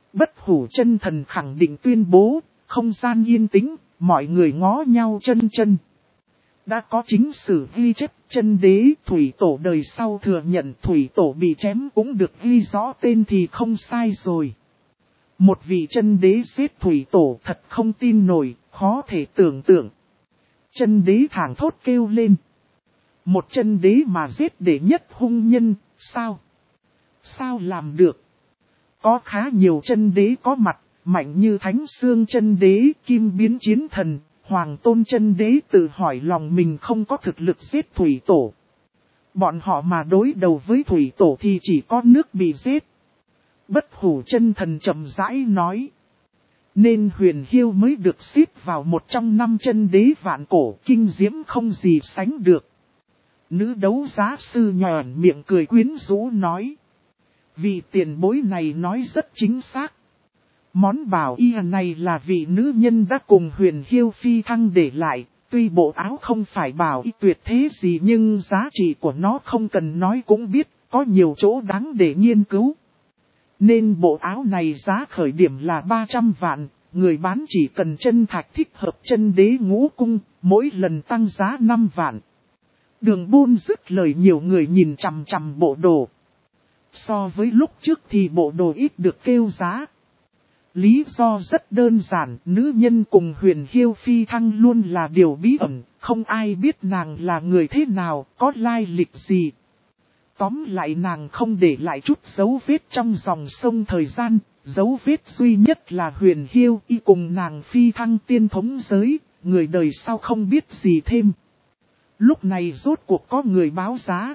Bất hủ chân thần khẳng định tuyên bố, không gian yên tĩnh, mọi người ngó nhau chân chân. Đã có chính sử ghi chép chân đế thủy tổ đời sau thừa nhận thủy tổ bị chém cũng được ghi rõ tên thì không sai rồi. Một vị chân đế giết thủy tổ thật không tin nổi, khó thể tưởng tượng. Chân đế thảng thốt kêu lên. Một chân đế mà giết đệ nhất hung nhân, sao? Sao làm được? Có khá nhiều chân đế có mặt, mạnh như Thánh Xương chân đế, Kim Biến Chiến Thần, Hoàng Tôn chân đế tự hỏi lòng mình không có thực lực giết thủy tổ. Bọn họ mà đối đầu với thủy tổ thì chỉ có nước bị giết. Bất hủ chân thần chậm rãi nói. Nên Huyền Hiêu mới được xếp vào một trong 5 chân đế vạn cổ kinh diễm không gì sánh được. Nữ đấu giá sư nhòn miệng cười quyến rũ nói. Vị tiền bối này nói rất chính xác. Món bảo y này là vị nữ nhân đã cùng Huyền Hiêu phi thăng để lại. Tuy bộ áo không phải bảo y tuyệt thế gì nhưng giá trị của nó không cần nói cũng biết, có nhiều chỗ đáng để nghiên cứu. Nên bộ áo này giá khởi điểm là 300 vạn, người bán chỉ cần chân thạch thích hợp chân đế ngũ cung, mỗi lần tăng giá 5 vạn. Đường Bôn dứt lời nhiều người nhìn chằm chằm bộ đồ. So với lúc trước thì bộ đồ ít được kêu giá. Lý do rất đơn giản, nữ nhân cùng Huyền Hiêu phi thăng luôn là điều bí ẩn, không ai biết nàng là người thế nào, có lai lịch gì. Tóm lại nàng không để lại chút dấu vết trong dòng sông thời gian, dấu vết duy nhất là Huyền Hiêu y cùng nàng phi thăng tiên thống giới, người đời sau không biết gì thêm. Lúc này rốt cuộc có người báo giá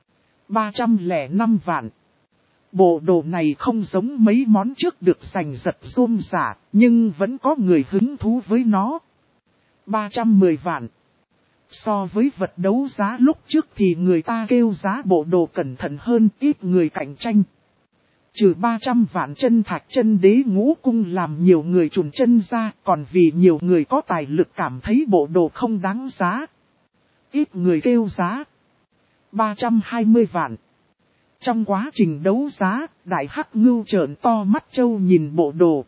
305 vạn. Bộ đồ này không giống mấy món trước được giành giật rôm giả, nhưng vẫn có người hứng thú với nó. 310 vạn. So với vật đấu giá lúc trước thì người ta kêu giá bộ đồ cẩn thận hơn, ít người cạnh tranh. Trừ 300 vạn chân thạch chân đế ngũ cung làm nhiều người chùn chân ra, còn vì nhiều người có tài lực cảm thấy bộ đồ không đáng giá. Ít người kêu giá 320 vạn. Trong quá trình đấu giá, Đại Hắc Ngưu trợn to mắt trâu nhìn bộ đồ.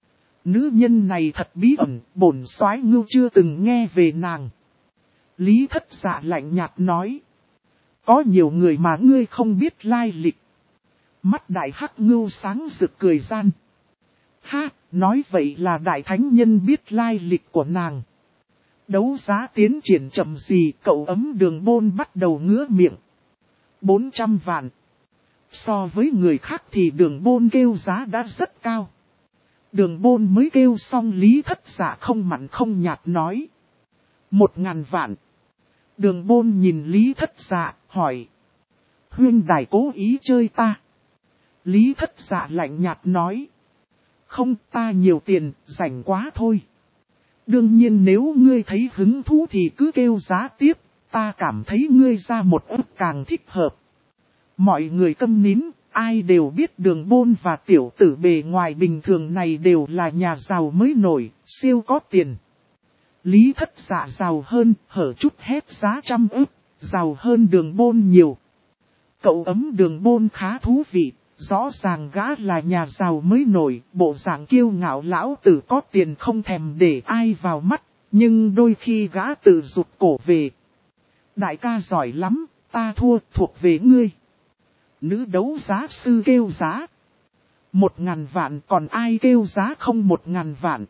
Nữ nhân này thật bí ẩn, bổn soái Ngưu chưa từng nghe về nàng. Lý Thất Dạ lạnh nhạt nói. Có nhiều người mà ngươi không biết lai lịch. Mắt Đại Hắc Ngưu sáng rực cười gian. Ha, nói vậy là Đại Thánh Nhân biết lai lịch của nàng. Đấu giá tiến triển chậm gì, cậu ấm Đường Bôn bắt đầu ngứa miệng. 400 vạn. So với người khác thì Đường Bôn kêu giá đã rất cao. Đường Bôn mới kêu xong Lý Thất Dạ không mặn không nhạt nói. 1.000 vạn. Đường Bôn nhìn Lý Thất Dạ, hỏi. Huyên đài cố ý chơi ta. Lý Thất Dạ lạnh nhạt nói. Không, ta nhiều tiền, rảnh quá thôi. Đương nhiên nếu ngươi thấy hứng thú thì cứ kêu giá tiếp, ta cảm thấy ngươi ra một ức càng thích hợp. Mọi người câm nín, ai đều biết Đường Bôn và tiểu tử bề ngoài bình thường này đều là nhà giàu mới nổi, siêu có tiền. Lý Thất Dạ giàu hơn, hở chút hét giá 100 ức, giàu hơn Đường Bôn nhiều. Cậu ấm Đường Bôn khá thú vị, rõ ràng gã là nhà giàu mới nổi, bộ dạng kiêu ngạo lão tử có tiền không thèm để ai vào mắt, nhưng đôi khi gã tự rụt cổ về. Đại ca giỏi lắm, ta thua thuộc về ngươi. Nữ đấu giá sư kêu giá 1.000 vạn, còn ai kêu giá không 1.000 vạn.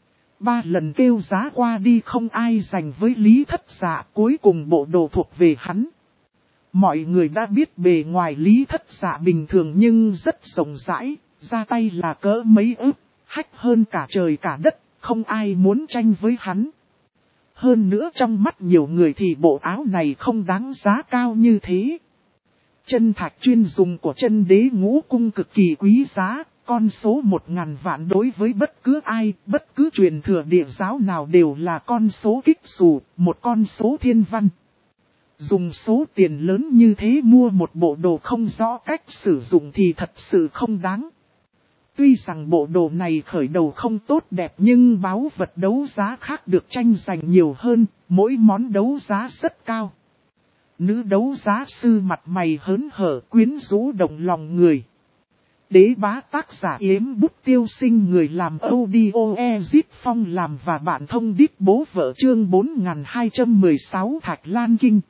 3 lần kêu giá qua đi không ai giành với Lý Thất Dạ, cuối cùng bộ đồ thuộc về hắn. Mọi người đã biết bề ngoài Lý Thất Dạ bình thường nhưng rất rộng rãi, ra tay là cỡ mấy ức, hách hơn cả trời cả đất, không ai muốn tranh với hắn. Hơn nữa trong mắt nhiều người thì bộ áo này không đáng giá cao như thế. Chân thạch chuyên dùng của chân đế ngũ cung cực kỳ quý giá, con số 1.000 vạn đối với bất cứ ai, bất cứ truyền thừa địa giáo nào đều là con số kích xù, một con số thiên văn. Dùng số tiền lớn như thế mua một bộ đồ không rõ cách sử dụng thì thật sự không đáng. Tuy rằng bộ đồ này khởi đầu không tốt đẹp nhưng báu vật đấu giá khác được tranh giành nhiều hơn, mỗi món đấu giá rất cao. Nữ đấu giá sư mặt mày hớn hở quyến rũ động lòng người. Đế bá tác giả Yếm Bút Tiêu Sinh, người làm audio Ezit Phong làm và bạn thông điệp bố vợ, chương 4216 Thạch Lan Kinh.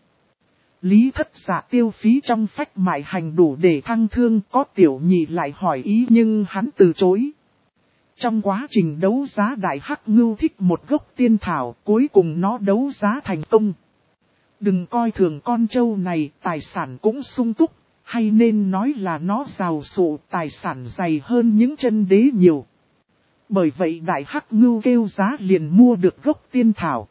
Lý Thất Giả tiêu phí trong phách mại hành đủ để thăng thương, có tiểu nhị lại hỏi ý nhưng hắn từ chối. Trong quá trình đấu giá, Đại Hắc Ngưu thích một gốc tiên thảo, cuối cùng nó đấu giá thành công. Đừng coi thường con trâu này, tài sản cũng sung túc, hay nên nói là nó giàu sụ, tài sản dày hơn những chân đế nhiều. Bởi vậy Đại Hắc Ngưu kêu giá liền mua được gốc tiên thảo.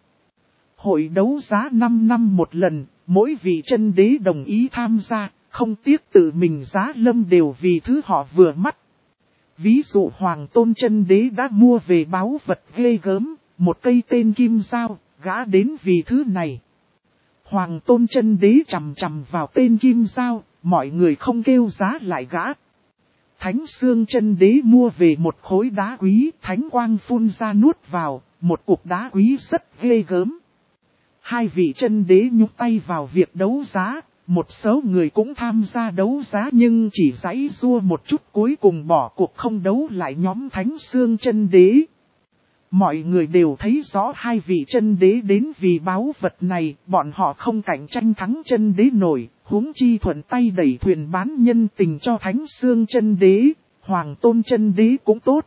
Hội đấu giá 5 năm một lần, mỗi vị chân đế đồng ý tham gia, không tiếc tự mình giá lâm đều vì thứ họ vừa mắt. Ví dụ Hoàng Tôn chân đế đã mua về báu vật ghê gớm, một cây tên kim dao, gã đến vì thứ này. Hoàng Tôn chân đế chằm chằm vào tên kim dao, mọi người không kêu giá lại gã. Thánh Xương chân đế mua về một khối đá quý, thánh quang phun ra nuốt vào, một cục đá quý rất ghê gớm. Hai vị chân đế nhúc tay vào việc đấu giá, một số người cũng tham gia đấu giá nhưng chỉ giãy giụa một chút, cuối cùng bỏ cuộc không đấu lại nhóm Thánh Xương chân đế. Mọi người đều thấy rõ hai vị chân đế đến vì báu vật này, bọn họ không cạnh tranh thắng chân đế nổi, huống chi thuận tay đẩy thuyền bán nhân tình cho Thánh Xương chân đế, Hoàng Tôn chân đế cũng tốt.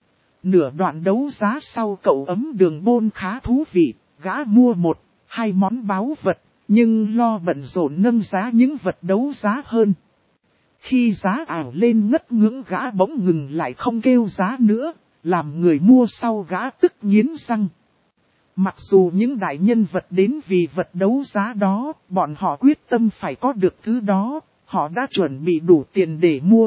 Nửa đoạn đấu giá sau, cậu ấm Đường Bôn khá thú vị, gã mua hai món báu vật, nhưng lo bận rộn nâng giá những vật đấu giá hơn. Khi giá ảo lên ngất ngưỡng, gã bỗng ngừng lại không kêu giá nữa, làm người mua sau gã tức nghiến răng. Mặc dù những đại nhân vật đến vì vật đấu giá đó, bọn họ quyết tâm phải có được thứ đó, họ đã chuẩn bị đủ tiền để mua.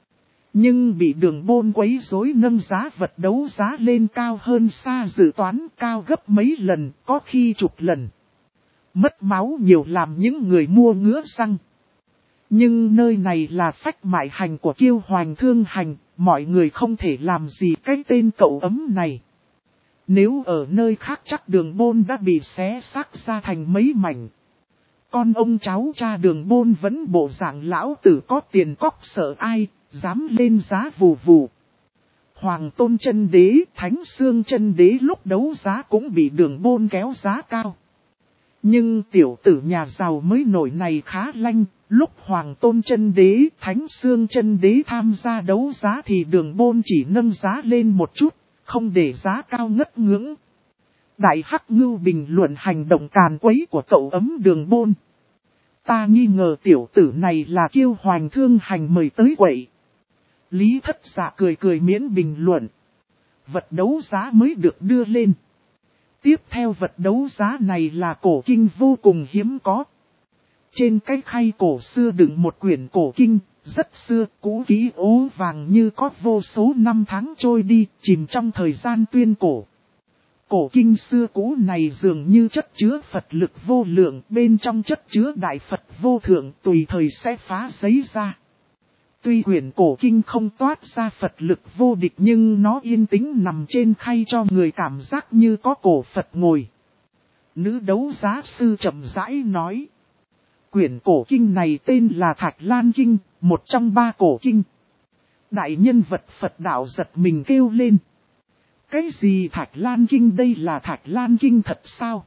Nhưng bị Đường Bôn quấy rối nâng giá vật đấu giá lên cao hơn xa dự toán, cao gấp mấy lần, có khi chục lần. Mất máu nhiều làm những người mua ngứa răng. Nhưng nơi này là phách mại hành của Kiêu Hoành Thương Hành, mọi người không thể làm gì cái tên cậu ấm này. Nếu ở nơi khác chắc Đường Bôn đã bị xé xác ra thành mấy mảnh. Con ông cháu cha Đường Bôn vẫn bộ dạng lão tử có tiền cóc sợ ai, dám lên giá vù vù. Hoàng Tôn chân đế, Thánh Xương chân đế lúc đấu giá cũng bị Đường Bôn kéo giá cao. Nhưng tiểu tử nhà giàu mới nổi này khá lanh, lúc Hoàng Tôn chân đế, Thánh Xương chân đế tham gia đấu giá thì Đường Bôn chỉ nâng giá lên một chút, không để giá cao ngất ngưỡng. Đại Hắc Ngưu bình luận hành động càn quấy của cậu ấm Đường Bôn. Ta nghi ngờ tiểu tử này là Kiêu Hoành Thương Hành mời tới quậy. Lý Thất Giả cười cười miễn bình luận. Vật đấu giá mới được đưa lên. Tiếp theo vật đấu giá này là cổ kinh vô cùng hiếm có. Trên cái khay cổ xưa đựng một quyển cổ kinh, rất xưa, cũ kỹ ố vàng như có vô số năm tháng trôi đi, chìm trong thời gian tuyên cổ. Cổ kinh xưa cũ này dường như chất chứa Phật lực vô lượng, bên trong chất chứa Đại Phật vô thượng, tùy thời sẽ phá giấy ra. Tuy quyển cổ kinh không toát ra Phật lực vô địch nhưng nó yên tĩnh nằm trên khay cho người cảm giác như có cổ Phật ngồi. Nữ đấu giá sư chậm rãi nói. Quyển cổ kinh này tên là Thạch Lan Kinh, một trong 3 cổ kinh. Đại nhân vật Phật đạo giật mình kêu lên. Cái gì Thạch Lan Kinh, đây là Thạch Lan Kinh thật sao?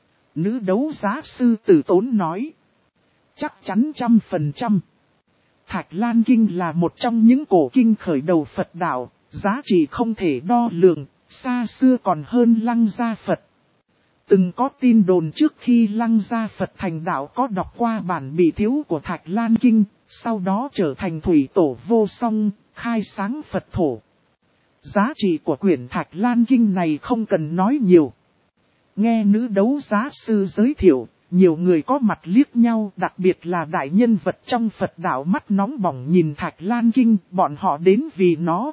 Nữ đấu giá sư tử tốn nói. Chắc chắn 100%. Thạch Lan Kinh là một trong những cổ kinh khởi đầu Phật đạo, giá trị không thể đo lường, xa xưa còn hơn Lăng Gia Phật. Từng có tin đồn trước khi Lăng Gia Phật thành đạo có đọc qua bản bị thiếu của Thạch Lan Kinh, sau đó trở thành thủy tổ vô song, khai sáng Phật thổ. Giá trị của quyển Thạch Lan Kinh này không cần nói nhiều. Nghe nữ đấu giá sư giới thiệu, nhiều người có mặt liếc nhau, đặc biệt là đại nhân vật trong Phật đạo mắt nóng bỏng nhìn Thạch Lan Kinh, bọn họ đến vì nó.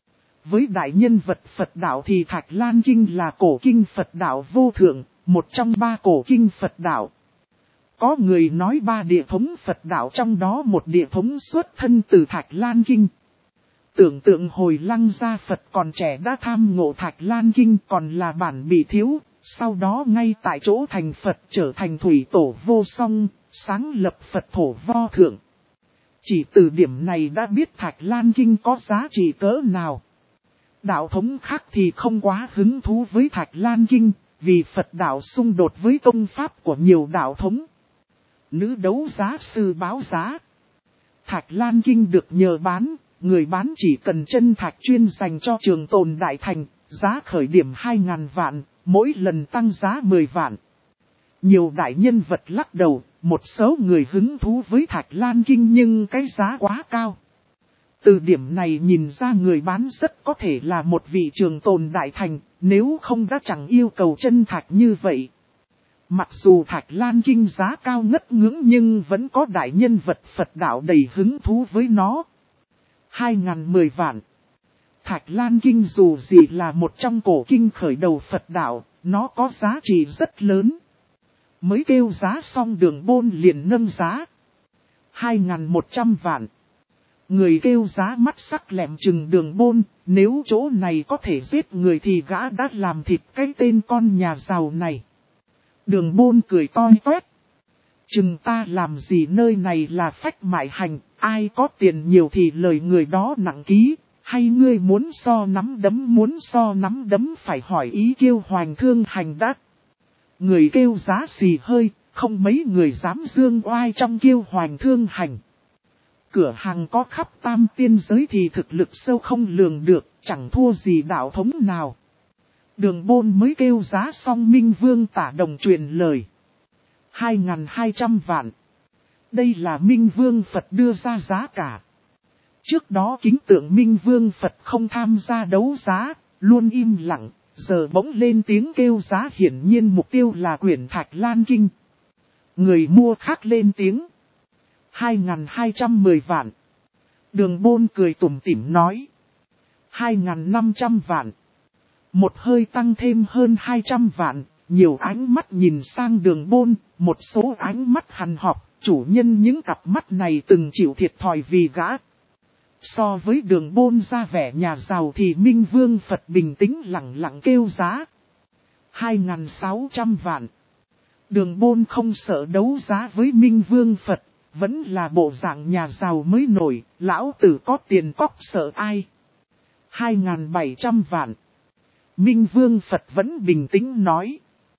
Với đại nhân vật Phật đạo thì Thạch Lan Kinh là cổ kinh Phật đạo vô thượng, một trong 3 cổ kinh Phật đạo. Có người nói 3 địa thống Phật đạo trong đó một địa thống xuất thân từ Thạch Lan Kinh. Tưởng tượng hồi Lăng Gia Phật còn trẻ đã tham ngộ Thạch Lan Kinh còn là bản bị thiếu, sau đó ngay tại chỗ thành Phật trở thành thủy tổ vô song, sáng lập Phật thổ vô thượng. Chỉ từ điểm này đã biết Thạch Lan Kinh có giá trị cỡ nào. Đạo thống khác thì không quá hứng thú với Thạch Lan Kinh, vì Phật đạo xung đột với công pháp của nhiều đạo thống. Nữ đấu giá sư báo giá. Thạch Lan Kinh được nhờ bán, người bán chỉ cần chân thạch chuyên dành cho Trường Tồn Đại Thành, giá khởi điểm 2.000 vạn, mỗi lần tăng giá 10 vạn. Nhiều đại nhân vật lắc đầu, một số người hứng thú với Thạch Lan Kinh nhưng cái giá quá cao. Từ điểm này nhìn ra người bán rất có thể là một vị Trường Tồn Đại Thành, nếu không đã chẳng yêu cầu chân thạch như vậy. Mặc dù Thạch Lan Kinh giá cao ngất ngưỡng nhưng vẫn có đại nhân vật Phật đạo đầy hứng thú với nó. 2.010 vạn. Thạch Lan Kinh dù gì là một trong cổ kinh khởi đầu Phật đạo, nó có giá trị rất lớn. Mới kêu giá xong Đường Bôn liền nâng giá. 2.100 vạn. Người kêu giá mắt sắc lẹm chừng Đường Bôn, nếu chỗ này có thể giết người thì gã đã làm thịt cái tên con nhà giàu này. Đường Bôn cười toi toét. Chừng ta làm gì nơi này là phách mại hành, ai có tiền nhiều thì lời người đó nặng ký, hay ngươi muốn so nắm đấm phải hỏi ý Kiêu Hoành Thương Hành đắt. Người kêu giá xì hơi, không mấy người dám dương oai trong Kiêu Hoành Thương Hành. Cửa hàng có khắp tam tiên giới thì thực lực sâu không lường được, chẳng thua gì đạo thống nào. Đường Bôn mới kêu giá xong Minh Vương Tả Đồng truyền lời. 2.200 vạn. Đây là Minh Vương Phật đưa ra giá cả. Trước đó kính tượng Minh Vương Phật không tham gia đấu giá, luôn im lặng, giờ bỗng lên tiếng kêu giá, hiển nhiên mục tiêu là quyển Thạch Lan Kinh. Người mua khác lên tiếng. 2.210 vạn. Đường Bôn cười tủm tỉm nói. 2.500 vạn. Một hơi tăng thêm hơn 200 vạn, nhiều ánh mắt nhìn sang Đường Bôn, một số ánh mắt hằn học, chủ nhân những cặp mắt này từng chịu thiệt thòi vì gã. So với Đường Bôn ra vẻ nhà giàu thì Minh Vương Phật bình tĩnh lặng lặng kêu giá. 2.600 vạn. Đường Bôn không sợ đấu giá với Minh Vương Phật, vẫn là bộ dạng nhà giàu mới nổi, lão tử có tiền cóc sợ ai. 2.700 vạn. Minh Vương Phật vẫn bình tĩnh nói.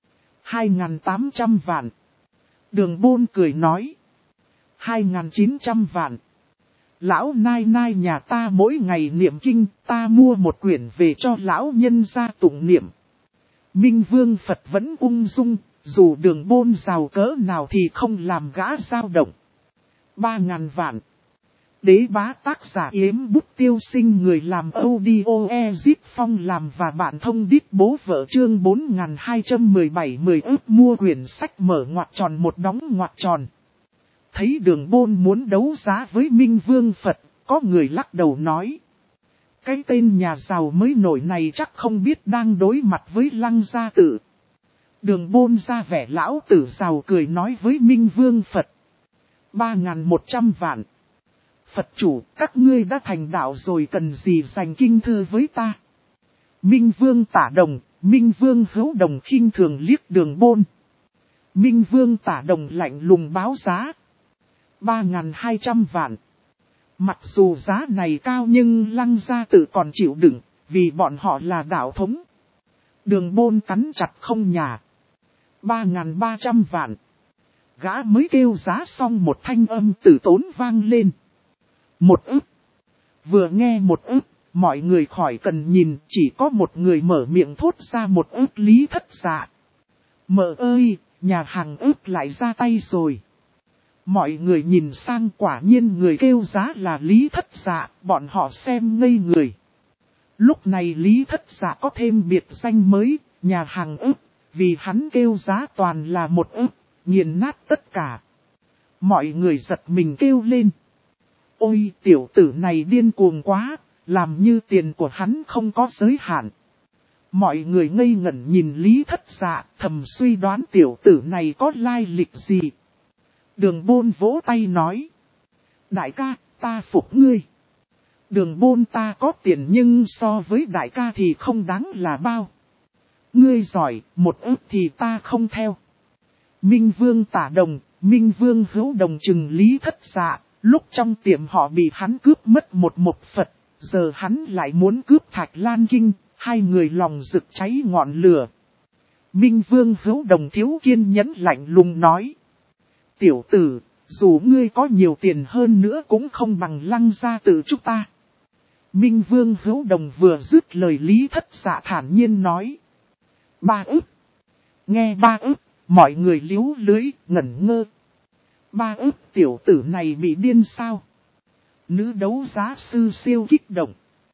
2.800 vạn. Đường Bôn cười nói. 2.900 vạn. Lão nai nai nhà ta mỗi ngày niệm kinh, ta mua một quyển về cho lão nhân gia tụng niệm. Minh Vương Phật vẫn ung dung, dù Đường Bôn giàu cỡ nào thì không làm gã dao động. 3.000 vạn. Đế bá tác giả Yếm Bút Tiêu Sinh, người làm audio Ezip Phong làm và bạn thông đít bố vợ, chương 4217 10 ước mua quyển sách mở ngoặc tròn một đóng ngoặc tròn. Thấy Đường Bôn muốn đấu giá với Minh Vương Phật, có người lắc đầu nói. Cái tên nhà giàu mới nổi này chắc không biết đang đối mặt với Lăng Gia Tử. Đường Bôn ra vẻ lão tử giàu cười nói với Minh Vương Phật. 3.100 vạn. Phật chủ, các ngươi đã thành đạo rồi cần gì dành kinh thư với ta. Minh Vương Tả Đồng, Minh Vương Hữu Đồng khinh thường liếc Đường Bôn. Minh Vương Tả Đồng lạnh lùng báo giá. 3.200 vạn. Mặc dù giá này cao nhưng Lăng Gia Tử còn chịu đựng, vì bọn họ là đạo thống. Đường Bôn cắn chặt không nhả. 3.300 vạn. Gã mới kêu giá xong một thanh âm tử tốn vang lên. 1 ức. Vừa nghe 1 ức, mọi người khỏi cần nhìn, chỉ có một người mở miệng thốt ra 1 ức. Lý Thất Dạ. Mợ ơi, nhà hàng ức lại ra tay rồi. Mọi người nhìn sang, quả nhiên người kêu giá là Lý Thất Dạ, bọn họ xem ngây người. Lúc này Lý Thất Dạ có thêm biệt danh mới, nhà hàng ức, vì hắn kêu giá toàn là 1 ức, nghiền nát tất cả. Mọi người giật mình kêu lên. Ôi, tiểu tử này điên cuồng quá, làm như tiền của hắn không có giới hạn. Mọi người ngây ngẩn nhìn Lý Thất Dạ, thầm suy đoán tiểu tử này có lai lịch gì. Đường Bôn vỗ tay nói. Đại ca, ta phục ngươi. Đường Bôn, ta có tiền nhưng so với đại ca thì không đáng là bao. Ngươi giỏi, 1 ức thì ta không theo. Minh Vương Tả Đồng, Minh Vương Hữu Đồng chừng Lý Thất Dạ, Lúc trong tiệm họ bị hắn cướp mất một Phật, giờ hắn lại muốn cướp Thạch Lan Kinh, hai người lòng rực cháy ngọn lửa. Minh Vương Hữu Đồng thiếu kiên nhẫn lạnh lùng nói. Tiểu tử, dù ngươi có nhiều tiền hơn nữa cũng không bằng Lăng gia tự chúng ta. Minh Vương Hữu Đồng vừa dứt lời Lý Thất Dạ thản nhiên nói. 3 ức. Nghe 3 ức, mọi người liếu lưới, ngẩn ngơ. 3 ức tiểu tử này bị điên sao? Nữ đấu giá sư siêu kích động.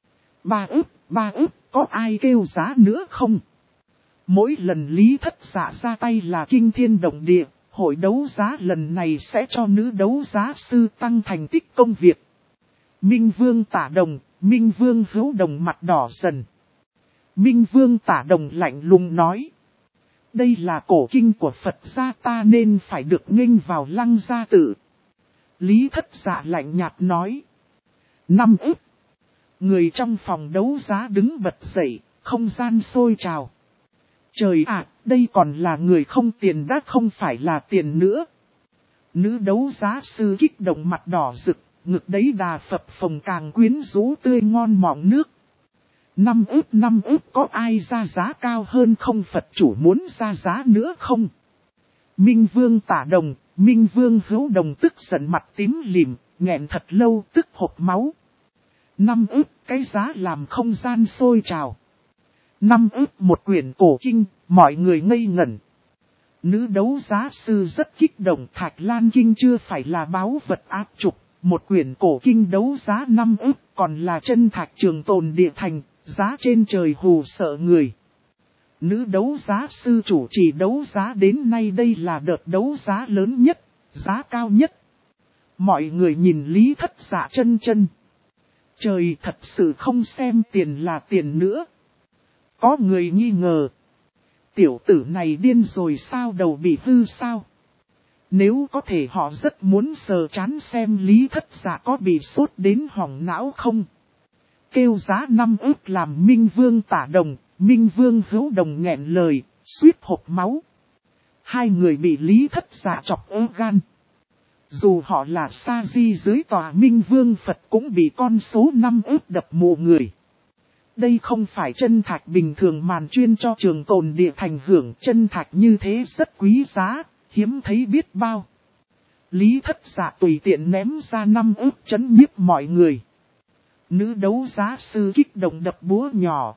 3 ức, có ai kêu giá nữa không? Mỗi lần Lý Thất Dạ ra tay là kinh thiên động địa, hội đấu giá lần này sẽ cho nữ đấu giá sư tăng thành tích công việc. Minh Vương Tả Đồng, Minh Vương Hữu Đồng mặt đỏ dần. Minh Vương Tả Đồng lạnh lùng nói. Đây là cổ kinh của Phật gia ta nên phải được nghênh vào Lăng gia tự. Lý Thất Dạ lạnh nhạt nói. 5 ức. Người trong phòng đấu giá đứng bật dậy, không gian sôi trào. Trời ạ, đây còn là người không tiền đã không phải là tiền nữa. Nữ đấu giá sư kích động mặt đỏ rực, ngực đấy đà phập phồng càng quyến rũ tươi ngon mọng nước. 5 ức có ai ra giá cao hơn không? Phật chủ muốn ra giá nữa không? Minh Vương Tả Đồng, Minh Vương Hữu Đồng tức giận mặt tím lìm, nghẹn thật lâu tức hộc máu. 5 ức, cái giá làm không gian sôi trào. 5 ức một quyển cổ kinh, mọi người ngây ngẩn. Nữ đấu giá sư rất kích động, Thạch Lan Kinh chưa phải là báu vật áp trục, một quyển cổ kinh đấu giá 5 ức, còn là chân thạch trường tồn địa thành, giá trên trời hù sợ người. Nữ đấu giá sư chủ trì đấu giá đến nay đây là đợt đấu giá lớn nhất, giá cao nhất. Mọi người nhìn Lý Thất Dạ chân chân. Trời thật sự không xem tiền là tiền nữa. Có người nghi ngờ. Tiểu tử này điên rồi sao, đầu bị hư sao? Nếu có thể họ rất muốn sờ chán xem Lý Thất Dạ có bị sốt đến hỏng não không. Kêu giá 5 ức làm Minh Vương Tả Đồng, Minh Vương Hữu Đồng nghẹn lời, suýt hộc máu. Hai người bị Lý Thất Dạ chọc ớ gan. Dù họ là sa di dưới tòa Minh Vương Phật cũng bị con số 5 ức đập mù người. Đây không phải chân thạch bình thường màn chuyên cho trường tồn địa thành hưởng, chân thạch như thế rất quý giá, hiếm thấy biết bao. Lý Thất Dạ tùy tiện ném ra 5 ức chấn nhiếp mọi người. Nữ đấu giá sư kích động đập búa nhỏ.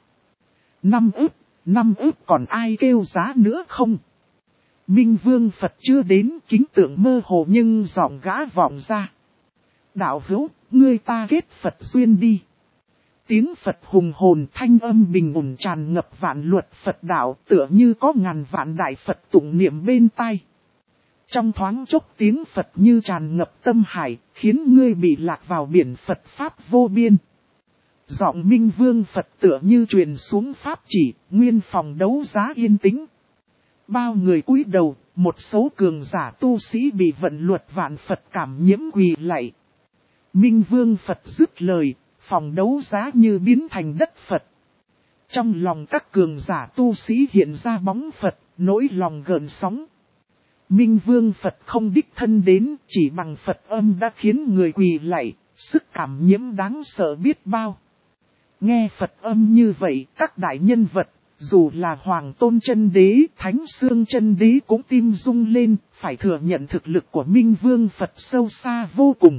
5 ức còn ai kêu giá nữa không? Minh Vương Phật chưa đến, kính tượng mơ hồ nhưng giọng gã vọng ra. Đạo hữu, ngươi ta kết Phật duyên đi. Tiếng Phật hùng hồn thanh âm bình ổn tràn ngập vạn luật Phật đạo, tựa như có ngàn vạn đại Phật tụng niệm bên tai. Trong thoáng chốc tiếng Phật như tràn ngập tâm hải, khiến ngươi bị lạc vào biển Phật Pháp vô biên. Giọng Minh Vương Phật tựa như truyền xuống Pháp chỉ, nguyên phòng đấu giá yên tĩnh. Bao người cúi đầu, một số cường giả tu sĩ bị vận luật vạn Phật cảm nhiễm quỳ lạy. Minh Vương Phật dứt lời, phòng đấu giá như biến thành đất Phật. Trong lòng các cường giả tu sĩ hiện ra bóng Phật, nỗi lòng gợn sóng. Minh Vương Phật không đích thân đến, chỉ bằng Phật âm đã khiến người quỳ lạy, sức cảm nhiễm đáng sợ biết bao. Nghe Phật âm như vậy, các đại nhân vật, dù là Hoàng Tôn Chân Đế, Thánh Xương Chân Đế cũng tim rung lên, phải thừa nhận thực lực của Minh Vương Phật sâu xa vô cùng.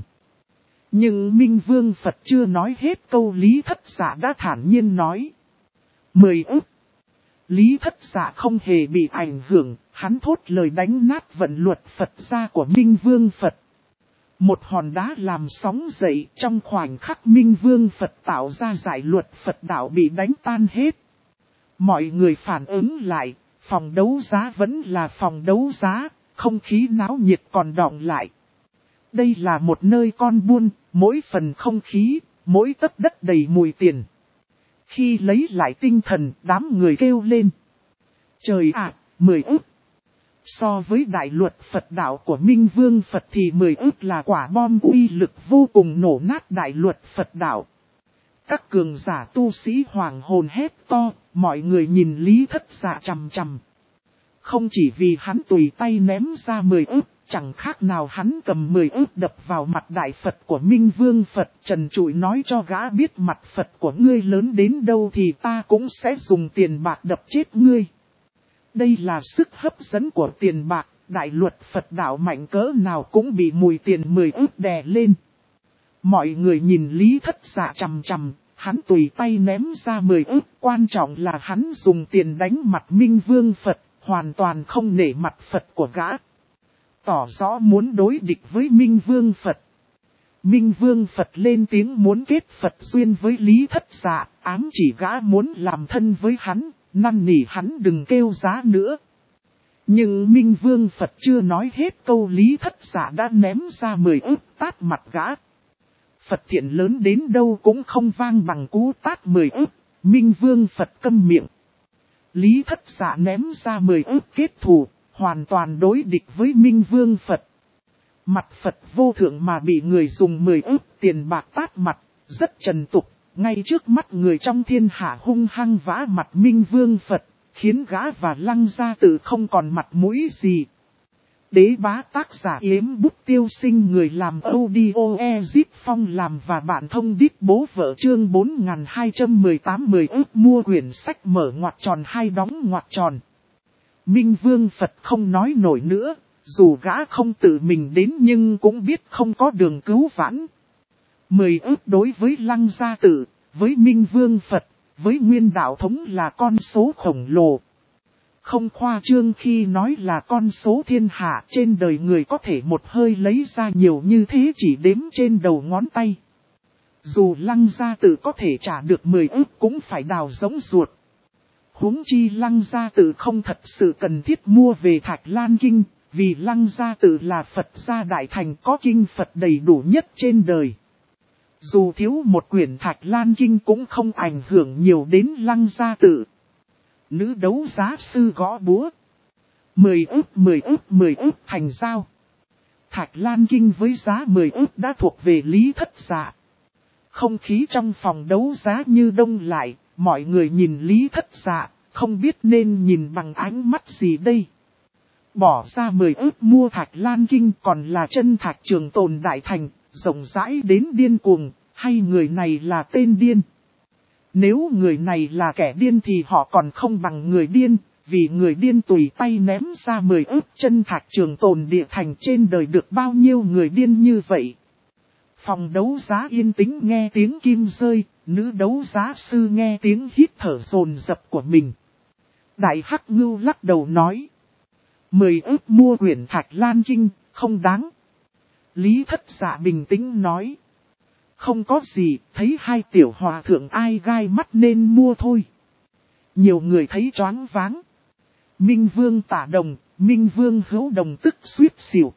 Nhưng Minh Vương Phật chưa nói hết câu, Lý Thất Dạ đã thản nhiên nói. 10 ức. Lý Thất Dạ không hề bị ảnh hưởng, hắn thốt lời đánh nát vận luật Phật gia của Minh Vương Phật. Một hòn đá làm sóng dậy, trong khoảnh khắc Minh Vương Phật tạo ra giải luật Phật đạo bị đánh tan hết. Mọi người phản ứng lại, phòng đấu giá vẫn là phòng đấu giá, không khí náo nhiệt còn đọng lại. Đây là một nơi con buôn, mỗi phần không khí, mỗi tấc đất đầy mùi tiền. Khi lấy lại tinh thần, đám người kêu lên. Trời ạ, 10 ức. So với đại luật Phật đạo của Minh Vương Phật thì 10 ức là quả bom uy lực vô cùng nổ nát đại luật Phật đạo. Các cường giả tu sĩ hoàng hồn hét to, mọi người nhìn Lý Thất Dạ chằm chằm. Không chỉ vì hắn tùy tay ném ra 10 ức, chẳng khác nào hắn cầm 10 ức đập vào mặt đại Phật của Minh Vương Phật, trần trụi nói cho gã biết mặt Phật của ngươi lớn đến đâu thì ta cũng sẽ dùng tiền bạc đập chết ngươi. Đây là sức hấp dẫn của tiền bạc, đại luật Phật đạo mạnh cỡ nào cũng bị mùi tiền 10 ức đè lên. Mọi người nhìn Lý Thất Dạ chằm chằm, hắn tùy tay ném ra 10 ức, quan trọng là hắn dùng tiền đánh mặt Minh Vương Phật, hoàn toàn không nể mặt Phật của gã. Tỏ rõ muốn đối địch với Minh Vương Phật. Minh Vương Phật lên tiếng muốn kết Phật duyên với Lý Thất Dạ, ám chỉ gã muốn làm thân với hắn, năn nỉ hắn đừng kêu giá nữa. Nhưng Minh Vương Phật chưa nói hết câu Lý Thất Dạ đã ném ra 10 ức tát mặt gã. Phật thiện lớn đến đâu cũng không vang bằng cú tát 10 ức, Minh Vương Phật câm miệng. Lý Thất Dạ ném ra 10 ức kết thù, hoàn toàn đối địch với Minh Vương Phật. Mặt Phật vô thượng mà bị người dùng 10 ức tiền bạc tát mặt, rất trần tục, ngay trước mắt người trong thiên hạ hung hăng vã mặt Minh Vương Phật, khiến gã và Lăng Gia Tử không còn mặt mũi gì. Đế bá tác giả Yếm Bút Tiêu Sinh, người làm audio Ezip Phong làm và bạn thông đít bố vợ, chương 4218 10 ức mua quyển sách mở ngoặc tròn hai đóng ngoặc tròn. Minh Vương Phật không nói nổi nữa, dù gã không tự mình đến nhưng cũng biết không có đường cứu vãn. 10 ức đối với Lăng Gia Tử, với Minh Vương Phật, với Nguyên Đạo Thống là con số khổng lồ. Không khoa trương khi nói là con số thiên hạ, trên đời người có thể một hơi lấy ra nhiều như thế chỉ đếm trên đầu ngón tay. Dù Lăng Gia Tử có thể trả được 10 ức cũng phải đào giống ruột. Huống chi Lăng Gia Tử không thật sự cần thiết mua về Thạch Lan Kinh, vì Lăng Gia Tử là Phật gia đại thành có kinh Phật đầy đủ nhất trên đời. Dù thiếu một quyển Thạch Lan Kinh cũng không ảnh hưởng nhiều đến Lăng Gia Tử. Nữ đấu giá sư gõ búa. 10 ức thành giao. Thạch Lan Kinh với giá 10 ức đã thuộc về Lý Thất Dạ. Không khí trong phòng đấu giá như đông lại, mọi người nhìn Lý Thất Dạ, không biết nên nhìn bằng ánh mắt gì đây. Bỏ ra 10 ức mua Thạch Lan Kinh còn là chân Thạch Trường Tồn đại thành, rộng rãi đến điên cuồng, hay người này là tên điên? Nếu người này là kẻ điên thì họ còn không bằng người điên, vì người điên tùy tay ném ra 10 ức chân Thạch Trường Tồn địa thành, trên đời được bao nhiêu người điên như vậy. Phòng đấu giá yên tĩnh nghe tiếng kim rơi, nữ đấu giá sư nghe tiếng hít thở dồn dập của mình. Đại Hắc Ngưu lắc đầu nói. 10 ức mua quyển Thạch Lan Kinh, không đáng. Lý Thất Dạ bình tĩnh nói. Không có gì, thấy hai tiểu hòa thượng ai gai mắt nên mua thôi. Nhiều người thấy choáng váng. Minh Vương Tả Đồng, Minh Vương Hữu Đồng tức suýt xỉu.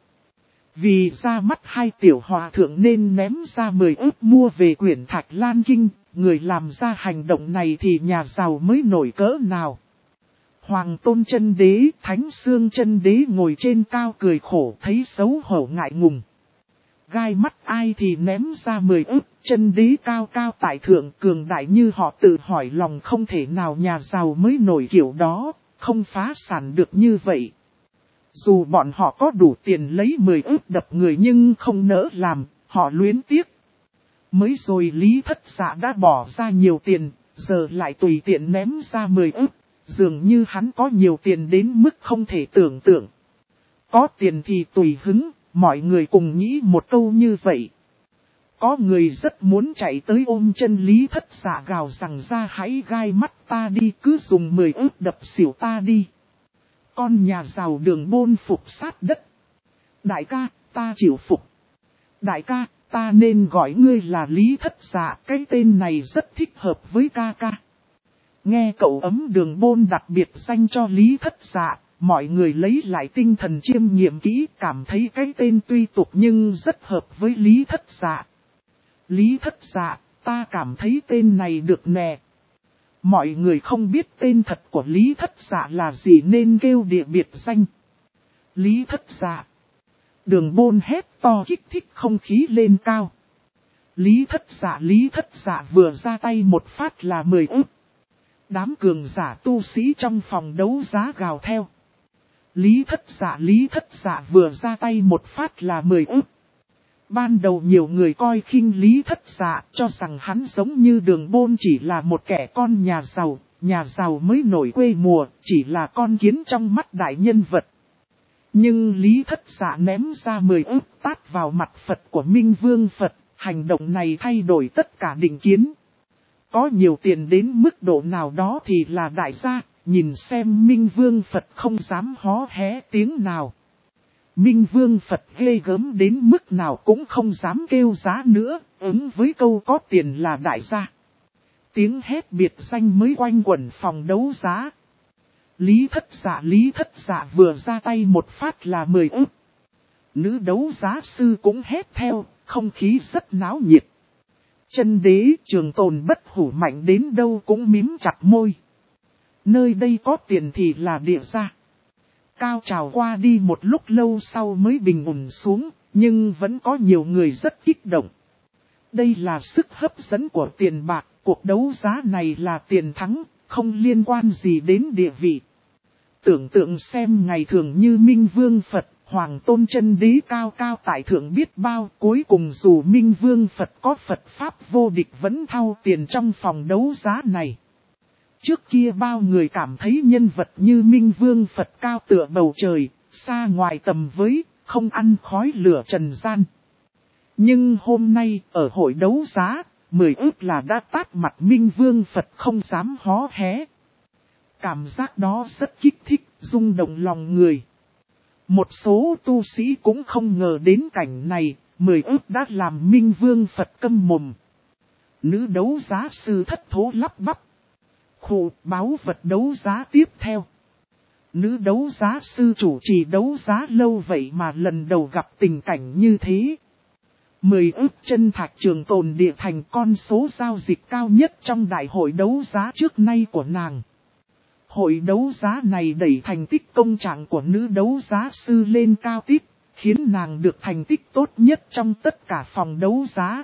Vì ra mắt hai tiểu hòa thượng nên ném ra 10 ức mua về quyển Thạch Lan Kinh, người làm ra hành động này thì nhà giàu mới nổi cỡ nào. Hoàng Tôn Chân Đế, Thánh Xương Chân Đế ngồi trên cao cười khổ thấy xấu hổ ngại ngùng. Gai mắt ai thì ném ra 10 ức, Chân Đế cao cao tại thượng cường đại như họ tự hỏi lòng không thể nào nhà giàu mới nổi kiểu đó, không phá sản được như vậy. Dù bọn họ có đủ tiền lấy 10 ức đập người nhưng không nỡ làm, họ luyến tiếc. Mới rồi Lý Thất Dạ đã bỏ ra nhiều tiền, giờ lại tùy tiện ném ra 10 ức, dường như hắn có nhiều tiền đến mức không thể tưởng tượng. Có tiền thì tùy hứng, mọi người cùng nghĩ một câu như vậy. Có người rất muốn chạy tới ôm chân Lý Thất Dạ gào rằng ra hãy gai mắt ta đi, cứ dùng 10 ức đập xỉu ta đi. Con nhà giàu Đường Bôn phục sát đất. Đại ca, ta chịu phục. Đại ca, ta nên gọi ngươi là Lý Thất Dạ, cái tên này rất thích hợp với ca ca. Nghe cậu ấm Đường Bôn đặc biệt danh cho Lý Thất Dạ, mọi người lấy lại tinh thần chiêm nghiệm kỹ, cảm thấy cái tên tuy tục nhưng rất hợp với Lý Thất Dạ. Lý Thất Dạ, ta cảm thấy tên này được nè. Mọi người không biết tên thật của Lý Thất Dạ là gì nên kêu địa biệt danh. Lý Thất Dạ. Đường Bôn hét to kích thích không khí lên cao. Lý Thất Dạ vừa ra tay một phát là 10 ức. Đám cường giả tu sĩ trong phòng đấu giá gào theo. Lý thất dạ vừa ra tay một phát là 10 ức. Ban đầu nhiều người coi khinh Lý thất dạ, cho rằng hắn giống như Đường Bôn chỉ là một kẻ con nhà giàu mới nổi quê mùa, chỉ là con kiến trong mắt đại nhân vật. Nhưng Lý thất dạ ném ra 10 ức tát vào mặt Phật của Minh Vương Phật, hành động này thay đổi tất cả định kiến. Có nhiều tiền đến mức độ nào đó thì là đại gia, nhìn xem Minh Vương Phật không dám hó hé tiếng nào. Minh Vương Phật ghê gớm đến mức nào cũng không dám kêu giá nữa, ứng với câu có tiền là đại gia. Tiếng hét biệt danh mới quanh quẩn phòng đấu giá. Lý thất dạ vừa ra tay một phát là 10 ức. Nữ đấu giá sư cũng hét theo, không khí rất náo nhiệt. Chân đế Trường Tồn bất hủ mạnh đến đâu cũng mím chặt môi. Nơi đây có tiền thì là địa gia. Cao trào qua đi một lúc lâu sau mới bình ổn xuống, nhưng vẫn có nhiều người rất kích động. Đây là sức hấp dẫn của tiền bạc, cuộc đấu giá này là tiền thắng, không liên quan gì đến địa vị. Tưởng tượng xem ngày thường như Minh Vương Phật, Hoàng Tôn Chân Đế cao cao tại thượng biết bao, cuối cùng dù Minh Vương Phật có Phật Pháp vô địch vẫn thao tiền trong phòng đấu giá này. Trước kia bao người cảm thấy nhân vật như Minh Vương Phật cao tựa bầu trời, xa ngoài tầm với, không ăn khói lửa trần gian. Nhưng hôm nay, ở hội đấu giá, 10 ức là đã tát mặt Minh Vương Phật không dám hó hé. Cảm giác đó rất kích thích, rung động lòng người. Một số tu sĩ cũng không ngờ đến cảnh này, 10 ức đã làm Minh Vương Phật câm mồm. Nữ đấu giá sư thất thố lắp bắp. Khụ, báu vật đấu giá tiếp theo. Nữ đấu giá sư chủ trì đấu giá lâu vậy mà lần đầu gặp tình cảnh như thế. 10 ức chân thạch Trường Tồn địa thành con số giao dịch cao nhất trong đại hội đấu giá trước nay của nàng. Hội đấu giá này đẩy thành tích công trạng của nữ đấu giá sư lên cao tít, khiến nàng được thành tích tốt nhất trong tất cả phòng đấu giá.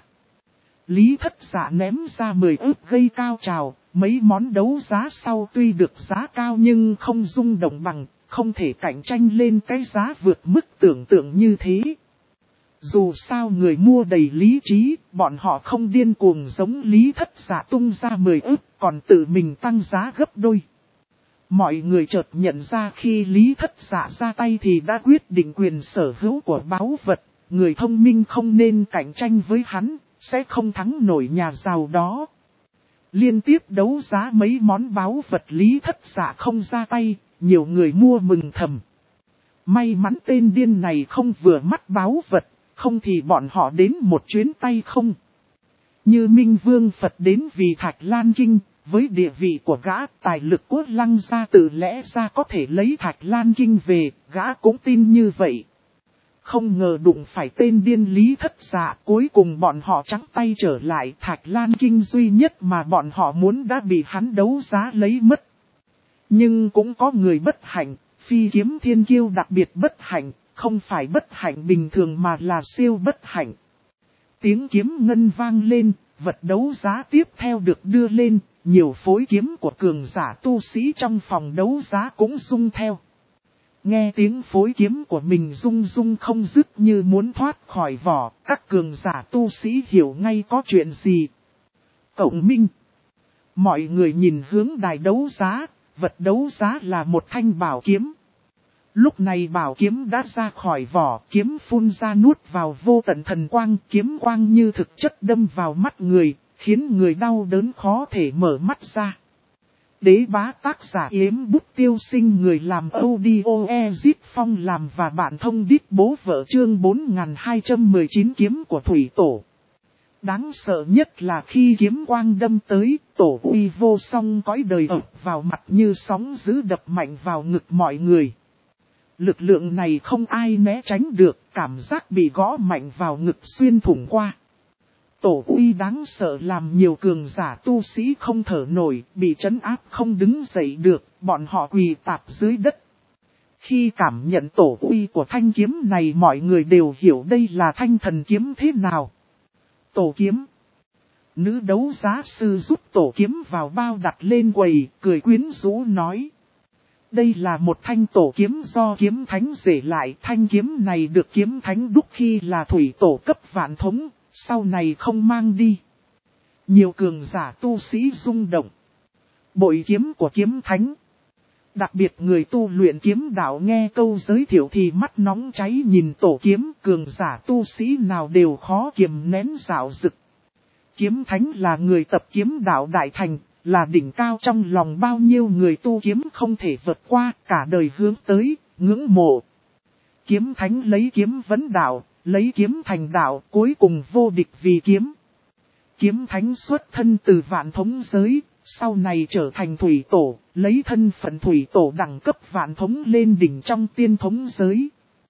Lý thất dạ ném ra 10 ức gây cao trào, mấy món đấu giá sau tuy được giá cao nhưng không rung động bằng, không thể cạnh tranh lên cái giá vượt mức tưởng tượng như thế. Dù sao người mua đầy lý trí, bọn họ không điên cuồng giống Lý thất dạ tung ra 10 ức, còn tự mình tăng giá gấp đôi. Mọi người chợt nhận ra khi Lý thất dạ ra tay thì đã quyết định quyền sở hữu của báu vật, người thông minh không nên cạnh tranh với hắn, sẽ không thắng nổi nhà giàu đó. Liên tiếp đấu giá mấy món báu vật Lý thất dạ không ra tay, nhiều người mua mừng thầm. May mắn tên điên này không vừa mắt báu vật, không thì bọn họ đến một chuyến tay không. Như Minh Vương Phật đến vì Thạch Lan Kinh, với địa vị của gã, tài lực của Lăng gia tự lẽ ra có thể lấy Thạch Lan Kinh về, gã cũng tin như vậy. Không ngờ đụng phải tên điên Lý thất dạ, cuối cùng bọn họ trắng tay trở lại, Thạch Lan Kinh duy nhất mà bọn họ muốn đã bị hắn đấu giá lấy mất. Nhưng cũng có người bất hạnh, Phi Kiếm Thiên Kiêu đặc biệt bất hạnh, không phải bất hạnh bình thường mà là siêu bất hạnh. Tiếng kiếm ngân vang lên, vật đấu giá tiếp theo được đưa lên, nhiều phối kiếm của cường giả tu sĩ trong phòng đấu giá cũng rung theo. Nghe tiếng phối kiếm của mình rung rung không dứt như muốn thoát khỏi vỏ, các cường giả tu sĩ hiểu ngay có chuyện gì. Cộng minh. Mọi người nhìn hướng đài đấu giá, vật đấu giá là một thanh bảo kiếm. Lúc này bảo kiếm đã ra khỏi vỏ, kiếm phun ra nuốt vào vô tận thần quang, kiếm quang như thực chất đâm vào mắt người, khiến người đau đớn khó thể mở mắt ra. Đế bá tác giả Yếm Bút Tiêu Sinh, người làm audio Ezit Phong làm và bạn thông đít bố vợ chương 4219 kiếm của Thủy Tổ. Đáng sợ nhất là khi kiếm quang đâm tới, tổ uy vô song cõi đời ập vào mặt như sóng dữ đập mạnh vào ngực mọi người. Lực lượng này không ai né tránh được, cảm giác bị gõ mạnh vào ngực xuyên thủng qua. Tổ uy đáng sợ làm nhiều cường giả tu sĩ không thở nổi, bị trấn áp không đứng dậy được, bọn họ quỳ tạp dưới đất. Khi cảm nhận tổ uy của thanh kiếm này mọi người đều hiểu đây là thanh thần kiếm thế nào. Tổ kiếm. Nữ đấu giá sư giúp tổ kiếm vào bao đặt lên quầy, cười quyến rũ nói. Đây là một thanh tổ kiếm do kiếm thánh để lại. Thanh kiếm này được kiếm thánh đúc khi là thủy tổ cấp vạn thống, sau này không mang đi. Nhiều cường giả tu sĩ rung động. Bội kiếm của kiếm thánh. Đặc biệt người tu luyện kiếm đạo nghe câu giới thiệu thì mắt nóng cháy nhìn tổ kiếm, cường giả tu sĩ nào đều khó kiềm nén dạo dực. Kiếm thánh là người tập kiếm đạo đại thành, là đỉnh cao trong lòng bao nhiêu người tu kiếm không thể vượt qua, cả đời hướng tới, ngưỡng mộ. Kiếm thánh lấy kiếm vấn đạo, lấy kiếm thành đạo, cuối cùng vô địch vì kiếm. Kiếm thánh xuất thân từ vạn thống giới, sau này trở thành thủy tổ, lấy thân phận thủy tổ đẳng cấp vạn thống lên đỉnh trong tiên thống giới.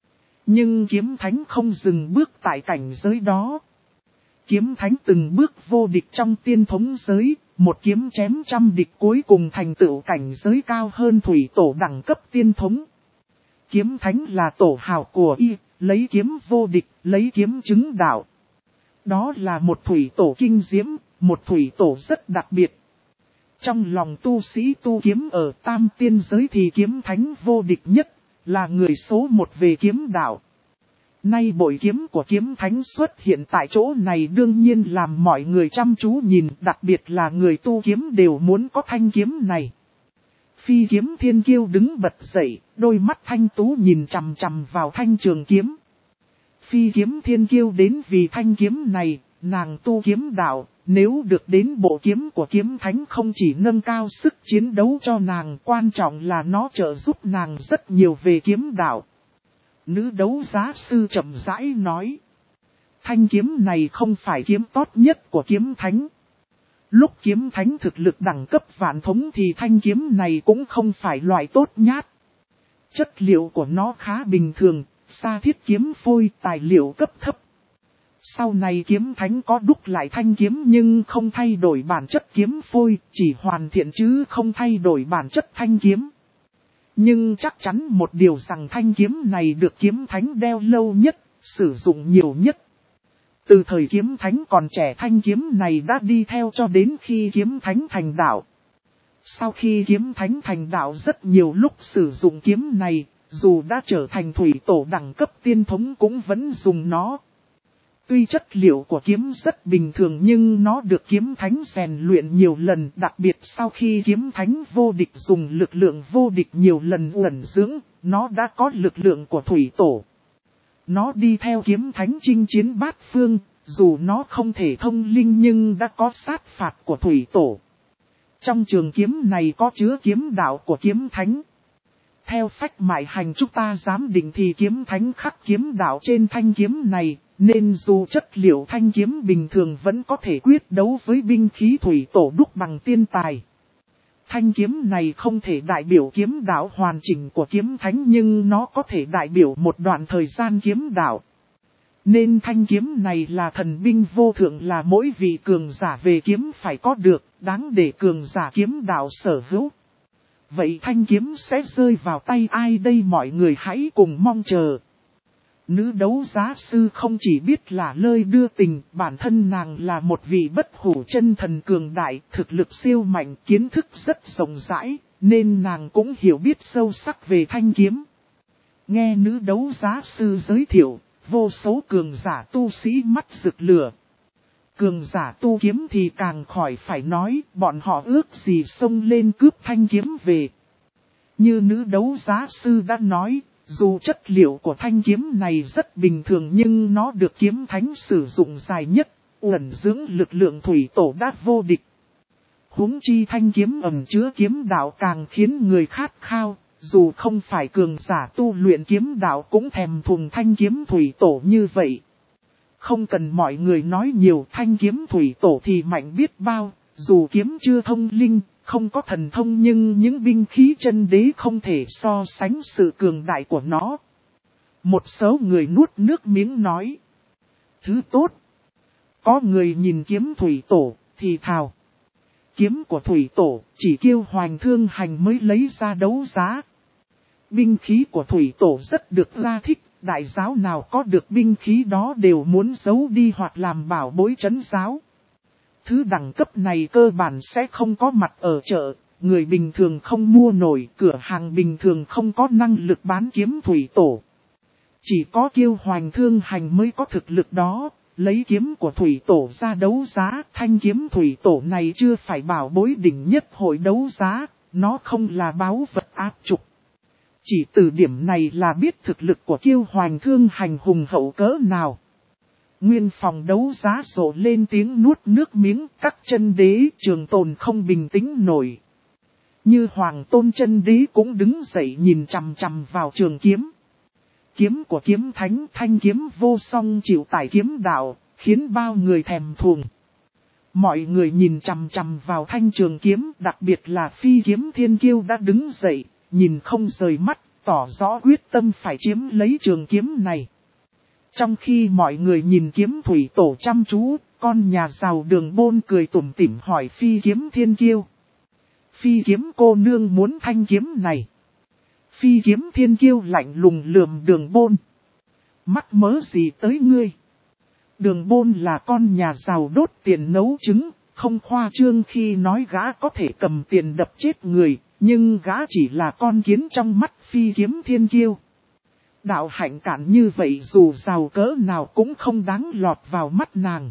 Nhưng kiếm thánh không dừng bước tại cảnh giới đó. Kiếm thánh từng bước vô địch trong tiên thống giới, một kiếm chém trăm địch cuối cùng thành tựu cảnh giới cao hơn thủy tổ đẳng cấp tiên thống. Kiếm thánh là tổ hào của y, lấy kiếm vô địch, lấy kiếm chứng đạo. Đó là một thủy tổ kinh diễm, một thủy tổ rất đặc biệt. Trong lòng tu sĩ tu kiếm ở tam tiên giới thì kiếm thánh vô địch nhất, là người số một về kiếm đạo. Nay bội kiếm của kiếm thánh xuất hiện tại chỗ này đương nhiên làm mọi người chăm chú nhìn, đặc biệt là người tu kiếm đều muốn có thanh kiếm này. Phi kiếm thiên kiêu đứng bật dậy, đôi mắt thanh tú nhìn chằm chằm vào thanh trường kiếm. Phi kiếm thiên kiêu đến vì thanh kiếm này, nàng tu kiếm đạo, nếu được đến bộ kiếm của kiếm thánh không chỉ nâng cao sức chiến đấu cho nàng, quan trọng là nó trợ giúp nàng rất nhiều về kiếm đạo. Nữ đấu giá sư chậm rãi nói. Thanh kiếm này không phải kiếm tốt nhất của kiếm thánh. Lúc kiếm thánh thực lực đẳng cấp vạn thống thì thanh kiếm này cũng không phải loại tốt nhát. Chất liệu của nó khá bình thường, sa thiết kiếm phôi tài liệu cấp thấp. Sau này kiếm thánh có đúc lại thanh kiếm nhưng không thay đổi bản chất kiếm phôi, chỉ hoàn thiện chứ không thay đổi bản chất thanh kiếm. Nhưng chắc chắn một điều rằng thanh kiếm này được kiếm thánh đeo lâu nhất, sử dụng nhiều nhất. Từ thời kiếm thánh còn trẻ thanh kiếm này đã đi theo cho đến khi kiếm thánh thành đạo. Sau khi kiếm thánh thành đạo rất nhiều lúc sử dụng kiếm này, dù đã trở thành thủy tổ đẳng cấp tiên thống cũng vẫn dùng nó. Tuy chất liệu của kiếm rất bình thường nhưng nó được kiếm thánh rèn luyện nhiều lần, đặc biệt sau khi kiếm thánh vô địch dùng lực lượng vô địch nhiều lần ẩn dưỡng, nó đã có lực lượng của thủy tổ. Nó đi theo kiếm thánh chinh chiến bát phương, dù nó không thể thông linh nhưng đã có sát phạt của thủy tổ. Trong trường kiếm này có chứa kiếm đạo của kiếm thánh. Theo phách mại hành chúng ta giám định thì kiếm thánh khắc kiếm đạo trên thanh kiếm này, nên dù chất liệu thanh kiếm bình thường vẫn có thể quyết đấu với binh khí thủy tổ đúc bằng tiên tài. Thanh kiếm này không thể đại biểu kiếm đạo hoàn chỉnh của kiếm thánh nhưng nó có thể đại biểu một đoạn thời gian kiếm đạo. Nên thanh kiếm này là thần binh vô thượng, là mỗi vị cường giả về kiếm phải có được, đáng để cường giả kiếm đạo sở hữu. Vậy thanh kiếm sẽ rơi vào tay ai đây, mọi người hãy cùng mong chờ. Nữ đấu giá sư không chỉ biết là lời đưa tình, bản thân nàng là một vị bất hủ chân thần cường đại, thực lực siêu mạnh, kiến thức rất rộng rãi, nên nàng cũng hiểu biết sâu sắc về thanh kiếm. Nghe nữ đấu giá sư giới thiệu, vô số cường giả tu sĩ mắt rực lửa. Cường giả tu kiếm thì càng khỏi phải nói, bọn họ ước gì xông lên cướp thanh kiếm về. Như nữ đấu giá sư đã nói, dù chất liệu của thanh kiếm này rất bình thường nhưng nó được kiếm thánh sử dụng dài nhất, ẩn dưỡng lực lượng thủy tổ đã vô địch. Huống chi thanh kiếm ẩn chứa kiếm đạo càng khiến người khát khao, dù không phải cường giả tu luyện kiếm đạo cũng thèm thuồng thanh kiếm thủy tổ như vậy. Không cần mọi người nói nhiều, thanh kiếm thủy tổ thì mạnh biết bao, dù kiếm chưa thông linh, không có thần thông nhưng những binh khí chân đế không thể so sánh sự cường đại của nó. Một số người nuốt nước miếng nói. Thứ tốt. Có người nhìn kiếm thủy tổ, thì thào. Kiếm của thủy tổ, chỉ Kiêu Hoành Thương Hành mới lấy ra đấu giá. Binh khí của thủy tổ rất được ra thích, đại giáo nào có được binh khí đó đều muốn giấu đi hoặc làm bảo bối trấn giáo. Thứ đẳng cấp này cơ bản sẽ không có mặt ở chợ, người bình thường không mua nổi, cửa hàng bình thường không có năng lực bán kiếm thủy tổ. Chỉ có Kiêu Hoành Thương Hành mới có thực lực đó, lấy kiếm của thủy tổ ra đấu giá, thanh kiếm thủy tổ này chưa phải bảo bối đỉnh nhất hội đấu giá, nó không là báu vật áp trục. Chỉ từ điểm này là biết thực lực của Kiêu Hoành Thương Hành hùng hậu cỡ nào. Nguyên phòng đấu giá rộ lên tiếng nuốt nước miếng, các chân đế Trường Tồn không bình tĩnh nổi. Như Hoàng Tôn chân đế cũng đứng dậy nhìn chằm chằm vào trường kiếm. Kiếm của kiếm thánh, thanh kiếm vô song chịu tải kiếm đạo, khiến bao người thèm thuồng. Mọi người nhìn chằm chằm vào thanh trường kiếm, đặc biệt là Phi Kiếm Thiên Kiêu đã đứng dậy, nhìn không rời mắt, tỏ rõ quyết tâm phải chiếm lấy trường kiếm này. Trong khi mọi người nhìn kiếm thủy tổ chăm chú, con nhà giàu Đường Bôn cười tủm tỉm hỏi Phi Kiếm Thiên Kiêu. Phi Kiếm cô nương muốn thanh kiếm này. Phi Kiếm Thiên Kiêu lạnh lùng lườm Đường Bôn. Mắc mớ gì tới ngươi? Đường Bôn là con nhà giàu đốt tiền nấu trứng, không khoa trương khi nói gã có thể cầm tiền đập chết người, nhưng gã chỉ là con kiến trong mắt Phi Kiếm Thiên Kiêu. Đạo hạnh cản như vậy dù giàu cỡ nào cũng không đáng lọt vào mắt nàng.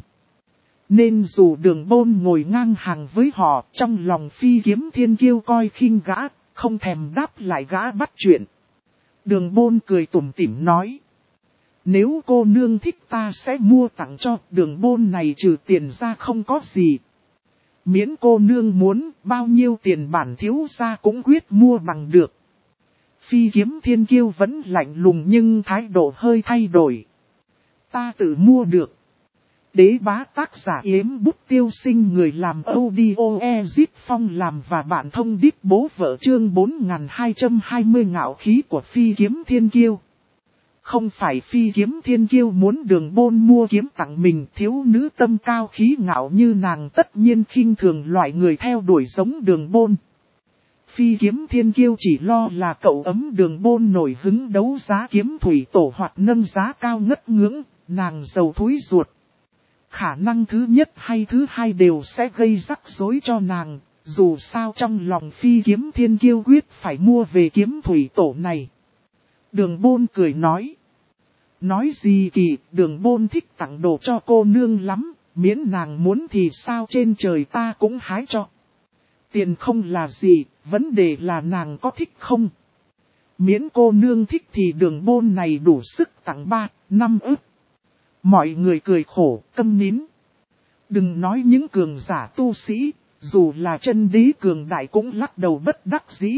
Nên dù Đường Bôn ngồi ngang hàng với họ, trong lòng Phi Kiếm Thiên Kiêu coi khinh gã, không thèm đáp lại gã bắt chuyện. Đường Bôn cười tủm tỉm nói. Nếu cô nương thích ta sẽ mua tặng cho. Đường Bôn này trừ tiền ra không có gì. Miễn cô nương muốn, bao nhiêu tiền bản thiếu gia cũng quyết mua bằng được. Phi Kiếm Thiên Kiêu vẫn lạnh lùng nhưng thái độ hơi thay đổi. Ta tự mua được. Đế bá tác giả Yếm Bút Tiêu Sinh, người làm audio Ezit Phong làm và bạn thông điệp bố vợ, chương 4220 ngạo khí của Phi Kiếm Thiên Kiêu. Không phải Phi Kiếm Thiên Kiêu muốn Đường Bôn mua kiếm tặng mình, thiếu nữ tâm cao khí ngạo như nàng tất nhiên khinh thường loại người theo đuổi giống Đường Bôn. Phi Kiếm Thiên Kiêu chỉ lo là cậu ấm Đường Bôn nổi hứng đấu giá kiếm thủy tổ hoặc nâng giá cao ngất ngưỡng, nàng giàu thúi ruột. Khả năng thứ nhất hay thứ hai đều sẽ gây rắc rối cho nàng, dù sao trong lòng Phi Kiếm Thiên Kiêu quyết phải mua về kiếm thủy tổ này. Đường Bôn cười nói. Nói gì kỳ, Đường Bôn thích tặng đồ cho cô nương lắm, miễn nàng muốn thì sao trên trời ta cũng hái cho. Tiền không là gì, vấn đề là nàng có thích không. Miễn cô nương thích thì Đường Bôn này đủ sức tặng 3-5 ức. Mọi người cười khổ, câm nín. Đừng nói những cường giả tu sĩ, dù là chân đế cường đại cũng lắc đầu bất đắc dĩ.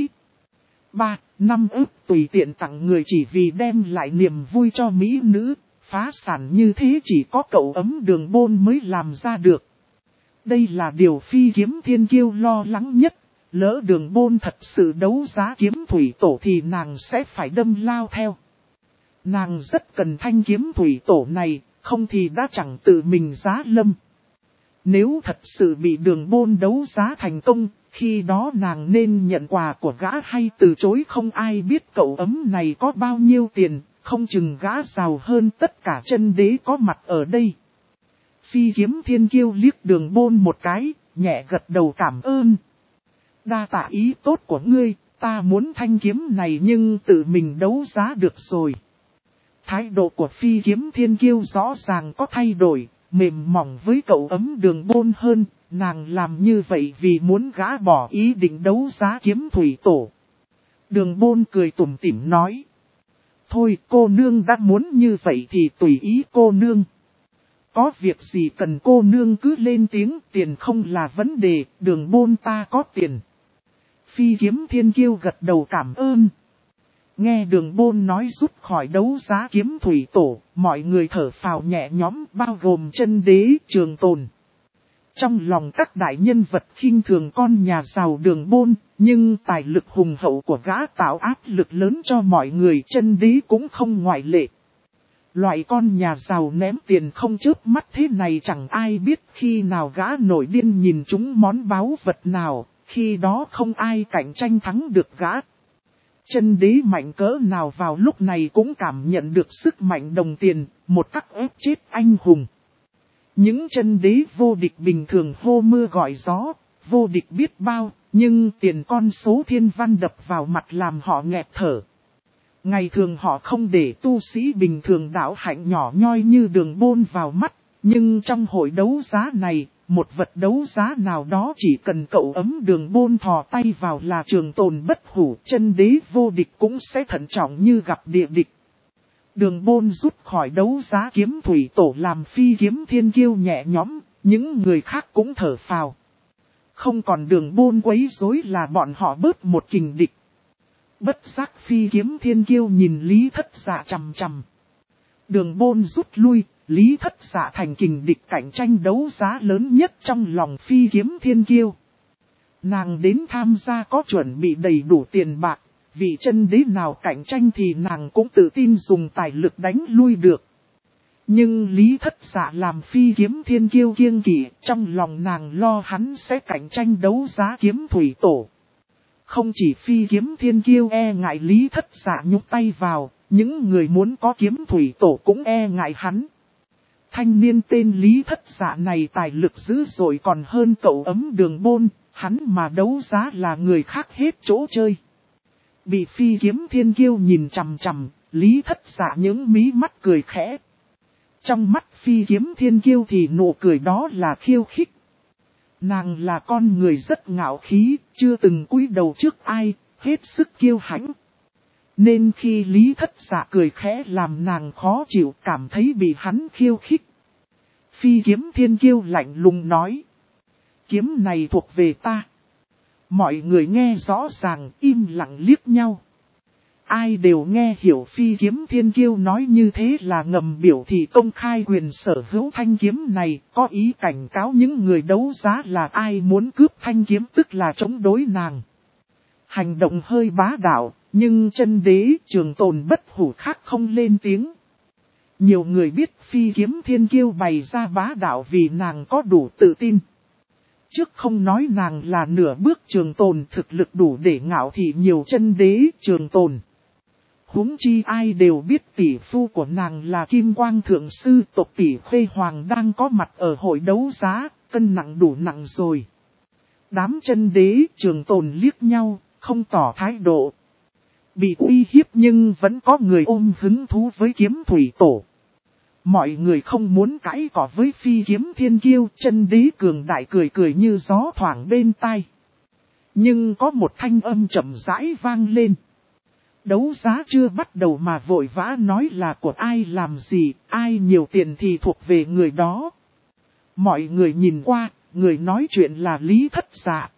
3-5 ức tùy tiện tặng người chỉ vì đem lại niềm vui cho mỹ nữ, phá sản như thế chỉ có cậu ấm Đường Bôn mới làm ra được. Đây là điều Phi Kiếm Thiên Kiêu lo lắng nhất, lỡ Đường Bôn thật sự đấu giá kiếm thủy tổ thì nàng sẽ phải đâm lao theo. Nàng rất cần thanh kiếm thủy tổ này, không thì đã chẳng tự mình giá lâm. Nếu thật sự bị Đường Bôn đấu giá thành công, khi đó nàng nên nhận quà của gã hay từ chối, không ai biết cậu ấm này có bao nhiêu tiền, không chừng gã giàu hơn tất cả chân đế có mặt ở đây. Phi Kiếm Thiên Kiêu liếc Đường Bôn một cái, nhẹ gật đầu cảm ơn. Đa tạ ý tốt của ngươi, ta muốn thanh kiếm này nhưng tự mình đấu giá được rồi. Thái độ của Phi Kiếm Thiên Kiêu rõ ràng có thay đổi, mềm mỏng với cậu ấm Đường Bôn hơn, nàng làm như vậy vì muốn gã bỏ ý định đấu giá kiếm thủy tổ. Đường Bôn cười tủm tỉm nói. Thôi cô nương đã muốn như vậy thì tùy ý cô nương. Có việc gì cần cô nương cứ lên tiếng, tiền không là vấn đề, Đường Bôn ta có tiền. Phi Kiếm Thiên Kiêu gật đầu cảm ơn. Nghe Đường Bôn nói rút khỏi đấu giá kiếm thủy tổ, mọi người thở phào nhẹ nhõm bao gồm chân đế Trường Tồn. Trong lòng các đại nhân vật khinh thường con nhà giàu Đường Bôn, nhưng tài lực hùng hậu của gã tạo áp lực lớn cho mọi người, chân đế cũng không ngoại lệ. Loại con nhà giàu ném tiền không chớp mắt thế này chẳng ai biết khi nào gã nổi điên nhìn chúng món báu vật nào, khi đó không ai cạnh tranh thắng được gã. Chân đế mạnh cỡ nào vào lúc này cũng cảm nhận được sức mạnh đồng tiền, một cách ép chết anh hùng. Những chân đế vô địch bình thường hô mưa gọi gió, vô địch biết bao, nhưng tiền con số thiên văn đập vào mặt làm họ nghẹt thở. Ngày thường họ không để tu sĩ bình thường đạo hạnh nhỏ nhoi như Đường Bôn vào mắt, nhưng trong hội đấu giá này, một vật đấu giá nào đó chỉ cần cậu ấm Đường Bôn thò tay vào là trường tồn bất hủ, chân đế vô địch cũng sẽ thận trọng như gặp địa địch. Đường Bôn rút khỏi đấu giá kiếm thủy tổ làm phi kiếm thiên kiêu nhẹ nhõm, những người khác cũng thở phào. Không còn Đường Bôn quấy rối là bọn họ bớt một kình địch. Bất giác phi kiếm thiên kiêu nhìn Lý Thất Dạ chằm chằm. Đường Bôn rút lui, Lý Thất Dạ thành kình địch cạnh tranh đấu giá lớn nhất trong lòng phi kiếm thiên kiêu. Nàng đến tham gia có chuẩn bị đầy đủ tiền bạc, vì chân đế nào cạnh tranh thì nàng cũng tự tin dùng tài lực đánh lui được. Nhưng Lý Thất Dạ làm phi kiếm thiên kiêu kiêng kỵ, trong lòng nàng lo hắn sẽ cạnh tranh đấu giá kiếm thủy tổ. Không chỉ phi kiếm thiên kiêu e ngại Lý Thất Dạ nhúc tay vào, những người muốn có kiếm thủy tổ cũng e ngại hắn. Thanh niên tên Lý Thất Dạ này tài lực dữ dội còn hơn cậu ấm Đường Bôn, hắn mà đấu giá là người khác hết chỗ chơi. Bị phi kiếm thiên kiêu nhìn chằm chằm, Lý Thất Dạ những mí mắt cười khẽ. Trong mắt phi kiếm thiên kiêu thì nụ cười đó là khiêu khích. Nàng là con người rất ngạo khí, chưa từng cúi đầu trước ai, hết sức kiêu hãnh. Nên khi Lý Thất Dạ cười khẽ làm nàng khó chịu, cảm thấy bị hắn khiêu khích. Phi kiếm thiên kiêu lạnh lùng nói. Kiếm này thuộc về ta. Mọi người nghe rõ ràng, im lặng liếc nhau. Ai đều nghe hiểu phi kiếm thiên kiêu nói như thế là ngầm biểu thị công khai quyền sở hữu thanh kiếm này, có ý cảnh cáo những người đấu giá là ai muốn cướp thanh kiếm tức là chống đối nàng. Hành động hơi bá đạo, nhưng chân đế trường tồn bất hủ khác không lên tiếng. Nhiều người biết phi kiếm thiên kiêu bày ra bá đạo vì nàng có đủ tự tin. Trước không nói nàng là nửa bước trường tồn thực lực đủ để ngạo thị nhiều chân đế trường tồn. Huống chi ai đều biết tỷ phu của nàng là Kim Quang Thượng Sư tộc tỷ Khuê Hoàng đang có mặt ở hội đấu giá, cân nặng đủ nặng rồi. Đám chân đế trường tồn liếc nhau, không tỏ thái độ. Bị uy hiếp nhưng vẫn có người ôm hứng thú với kiếm thủy tổ. Mọi người không muốn cãi cọ với phi kiếm thiên kiêu, chân đế cường đại cười cười như gió thoảng bên tai. Nhưng có một thanh âm chậm rãi vang lên. Đấu giá chưa bắt đầu mà vội vã nói là của ai làm gì, ai nhiều tiền thì thuộc về người đó. Mọi người nhìn qua, người nói chuyện là Lý Thất Dạ.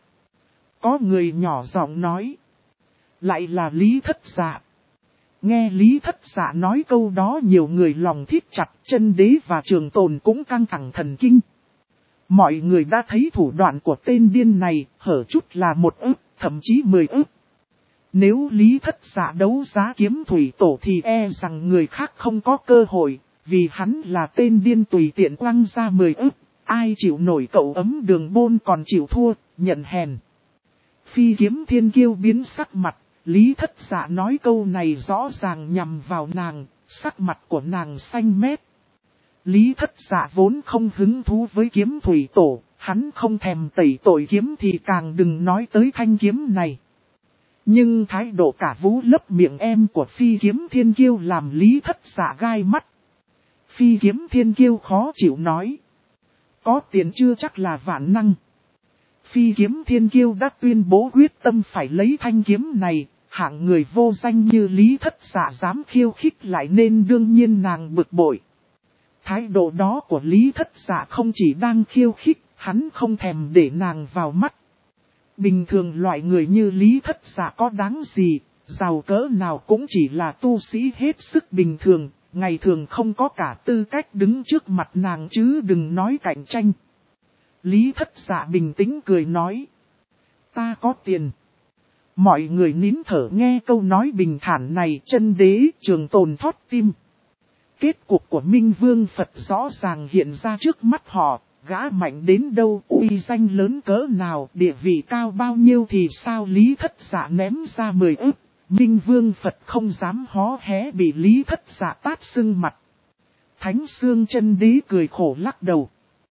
Có người nhỏ giọng nói. Lại là Lý Thất Dạ. Nghe Lý Thất Dạ nói câu đó nhiều người lòng thít chặt, chân đế và trường tồn cũng căng thẳng thần kinh. Mọi người đã thấy thủ đoạn của tên điên này, hở chút là 1 ức, thậm chí 10 ức. Nếu Lý Thất Dạ đấu giá kiếm thủy tổ thì e rằng người khác không có cơ hội, vì hắn là tên điên tùy tiện quăng ra 10 ức, ai chịu nổi cậu ấm Đường Bôn còn chịu thua, nhận hèn. Phi kiếm thiên kiêu biến sắc mặt, Lý Thất Dạ nói câu này rõ ràng nhằm vào nàng, sắc mặt của nàng xanh mét. Lý Thất Dạ vốn không hứng thú với kiếm thủy tổ, hắn không thèm tẩy tội kiếm thì càng đừng nói tới thanh kiếm này. Nhưng thái độ cả vú lấp miệng em của phi kiếm thiên kiêu làm Lý Thất Dạ gai mắt. Phi kiếm thiên kiêu khó chịu nói. Có tiền chưa chắc là vạn năng. Phi kiếm thiên kiêu đã tuyên bố quyết tâm phải lấy thanh kiếm này, hạng người vô danh như Lý Thất Dạ dám khiêu khích lại nên đương nhiên nàng bực bội. Thái độ đó của Lý Thất Dạ không chỉ đang khiêu khích, hắn không thèm để nàng vào mắt. Bình thường loại người như Lý Thất Dạ có đáng gì, giàu cỡ nào cũng chỉ là tu sĩ hết sức bình thường, ngày thường không có cả tư cách đứng trước mặt nàng chứ đừng nói cạnh tranh. Lý Thất Dạ bình tĩnh cười nói. Ta có tiền. Mọi người nín thở nghe câu nói bình thản này, chân đế trường tồn thót tim. Kết cục của Minh Vương Phật rõ ràng hiện ra trước mắt họ, gã mạnh đến đâu, uy danh lớn cỡ nào, địa vị cao bao nhiêu thì sao Lý Thất Dạ ném ra 10 ức. Minh Vương Phật không dám hó hé bị Lý Thất Dạ tát sưng mặt. Thánh Xương chân đế cười khổ lắc đầu.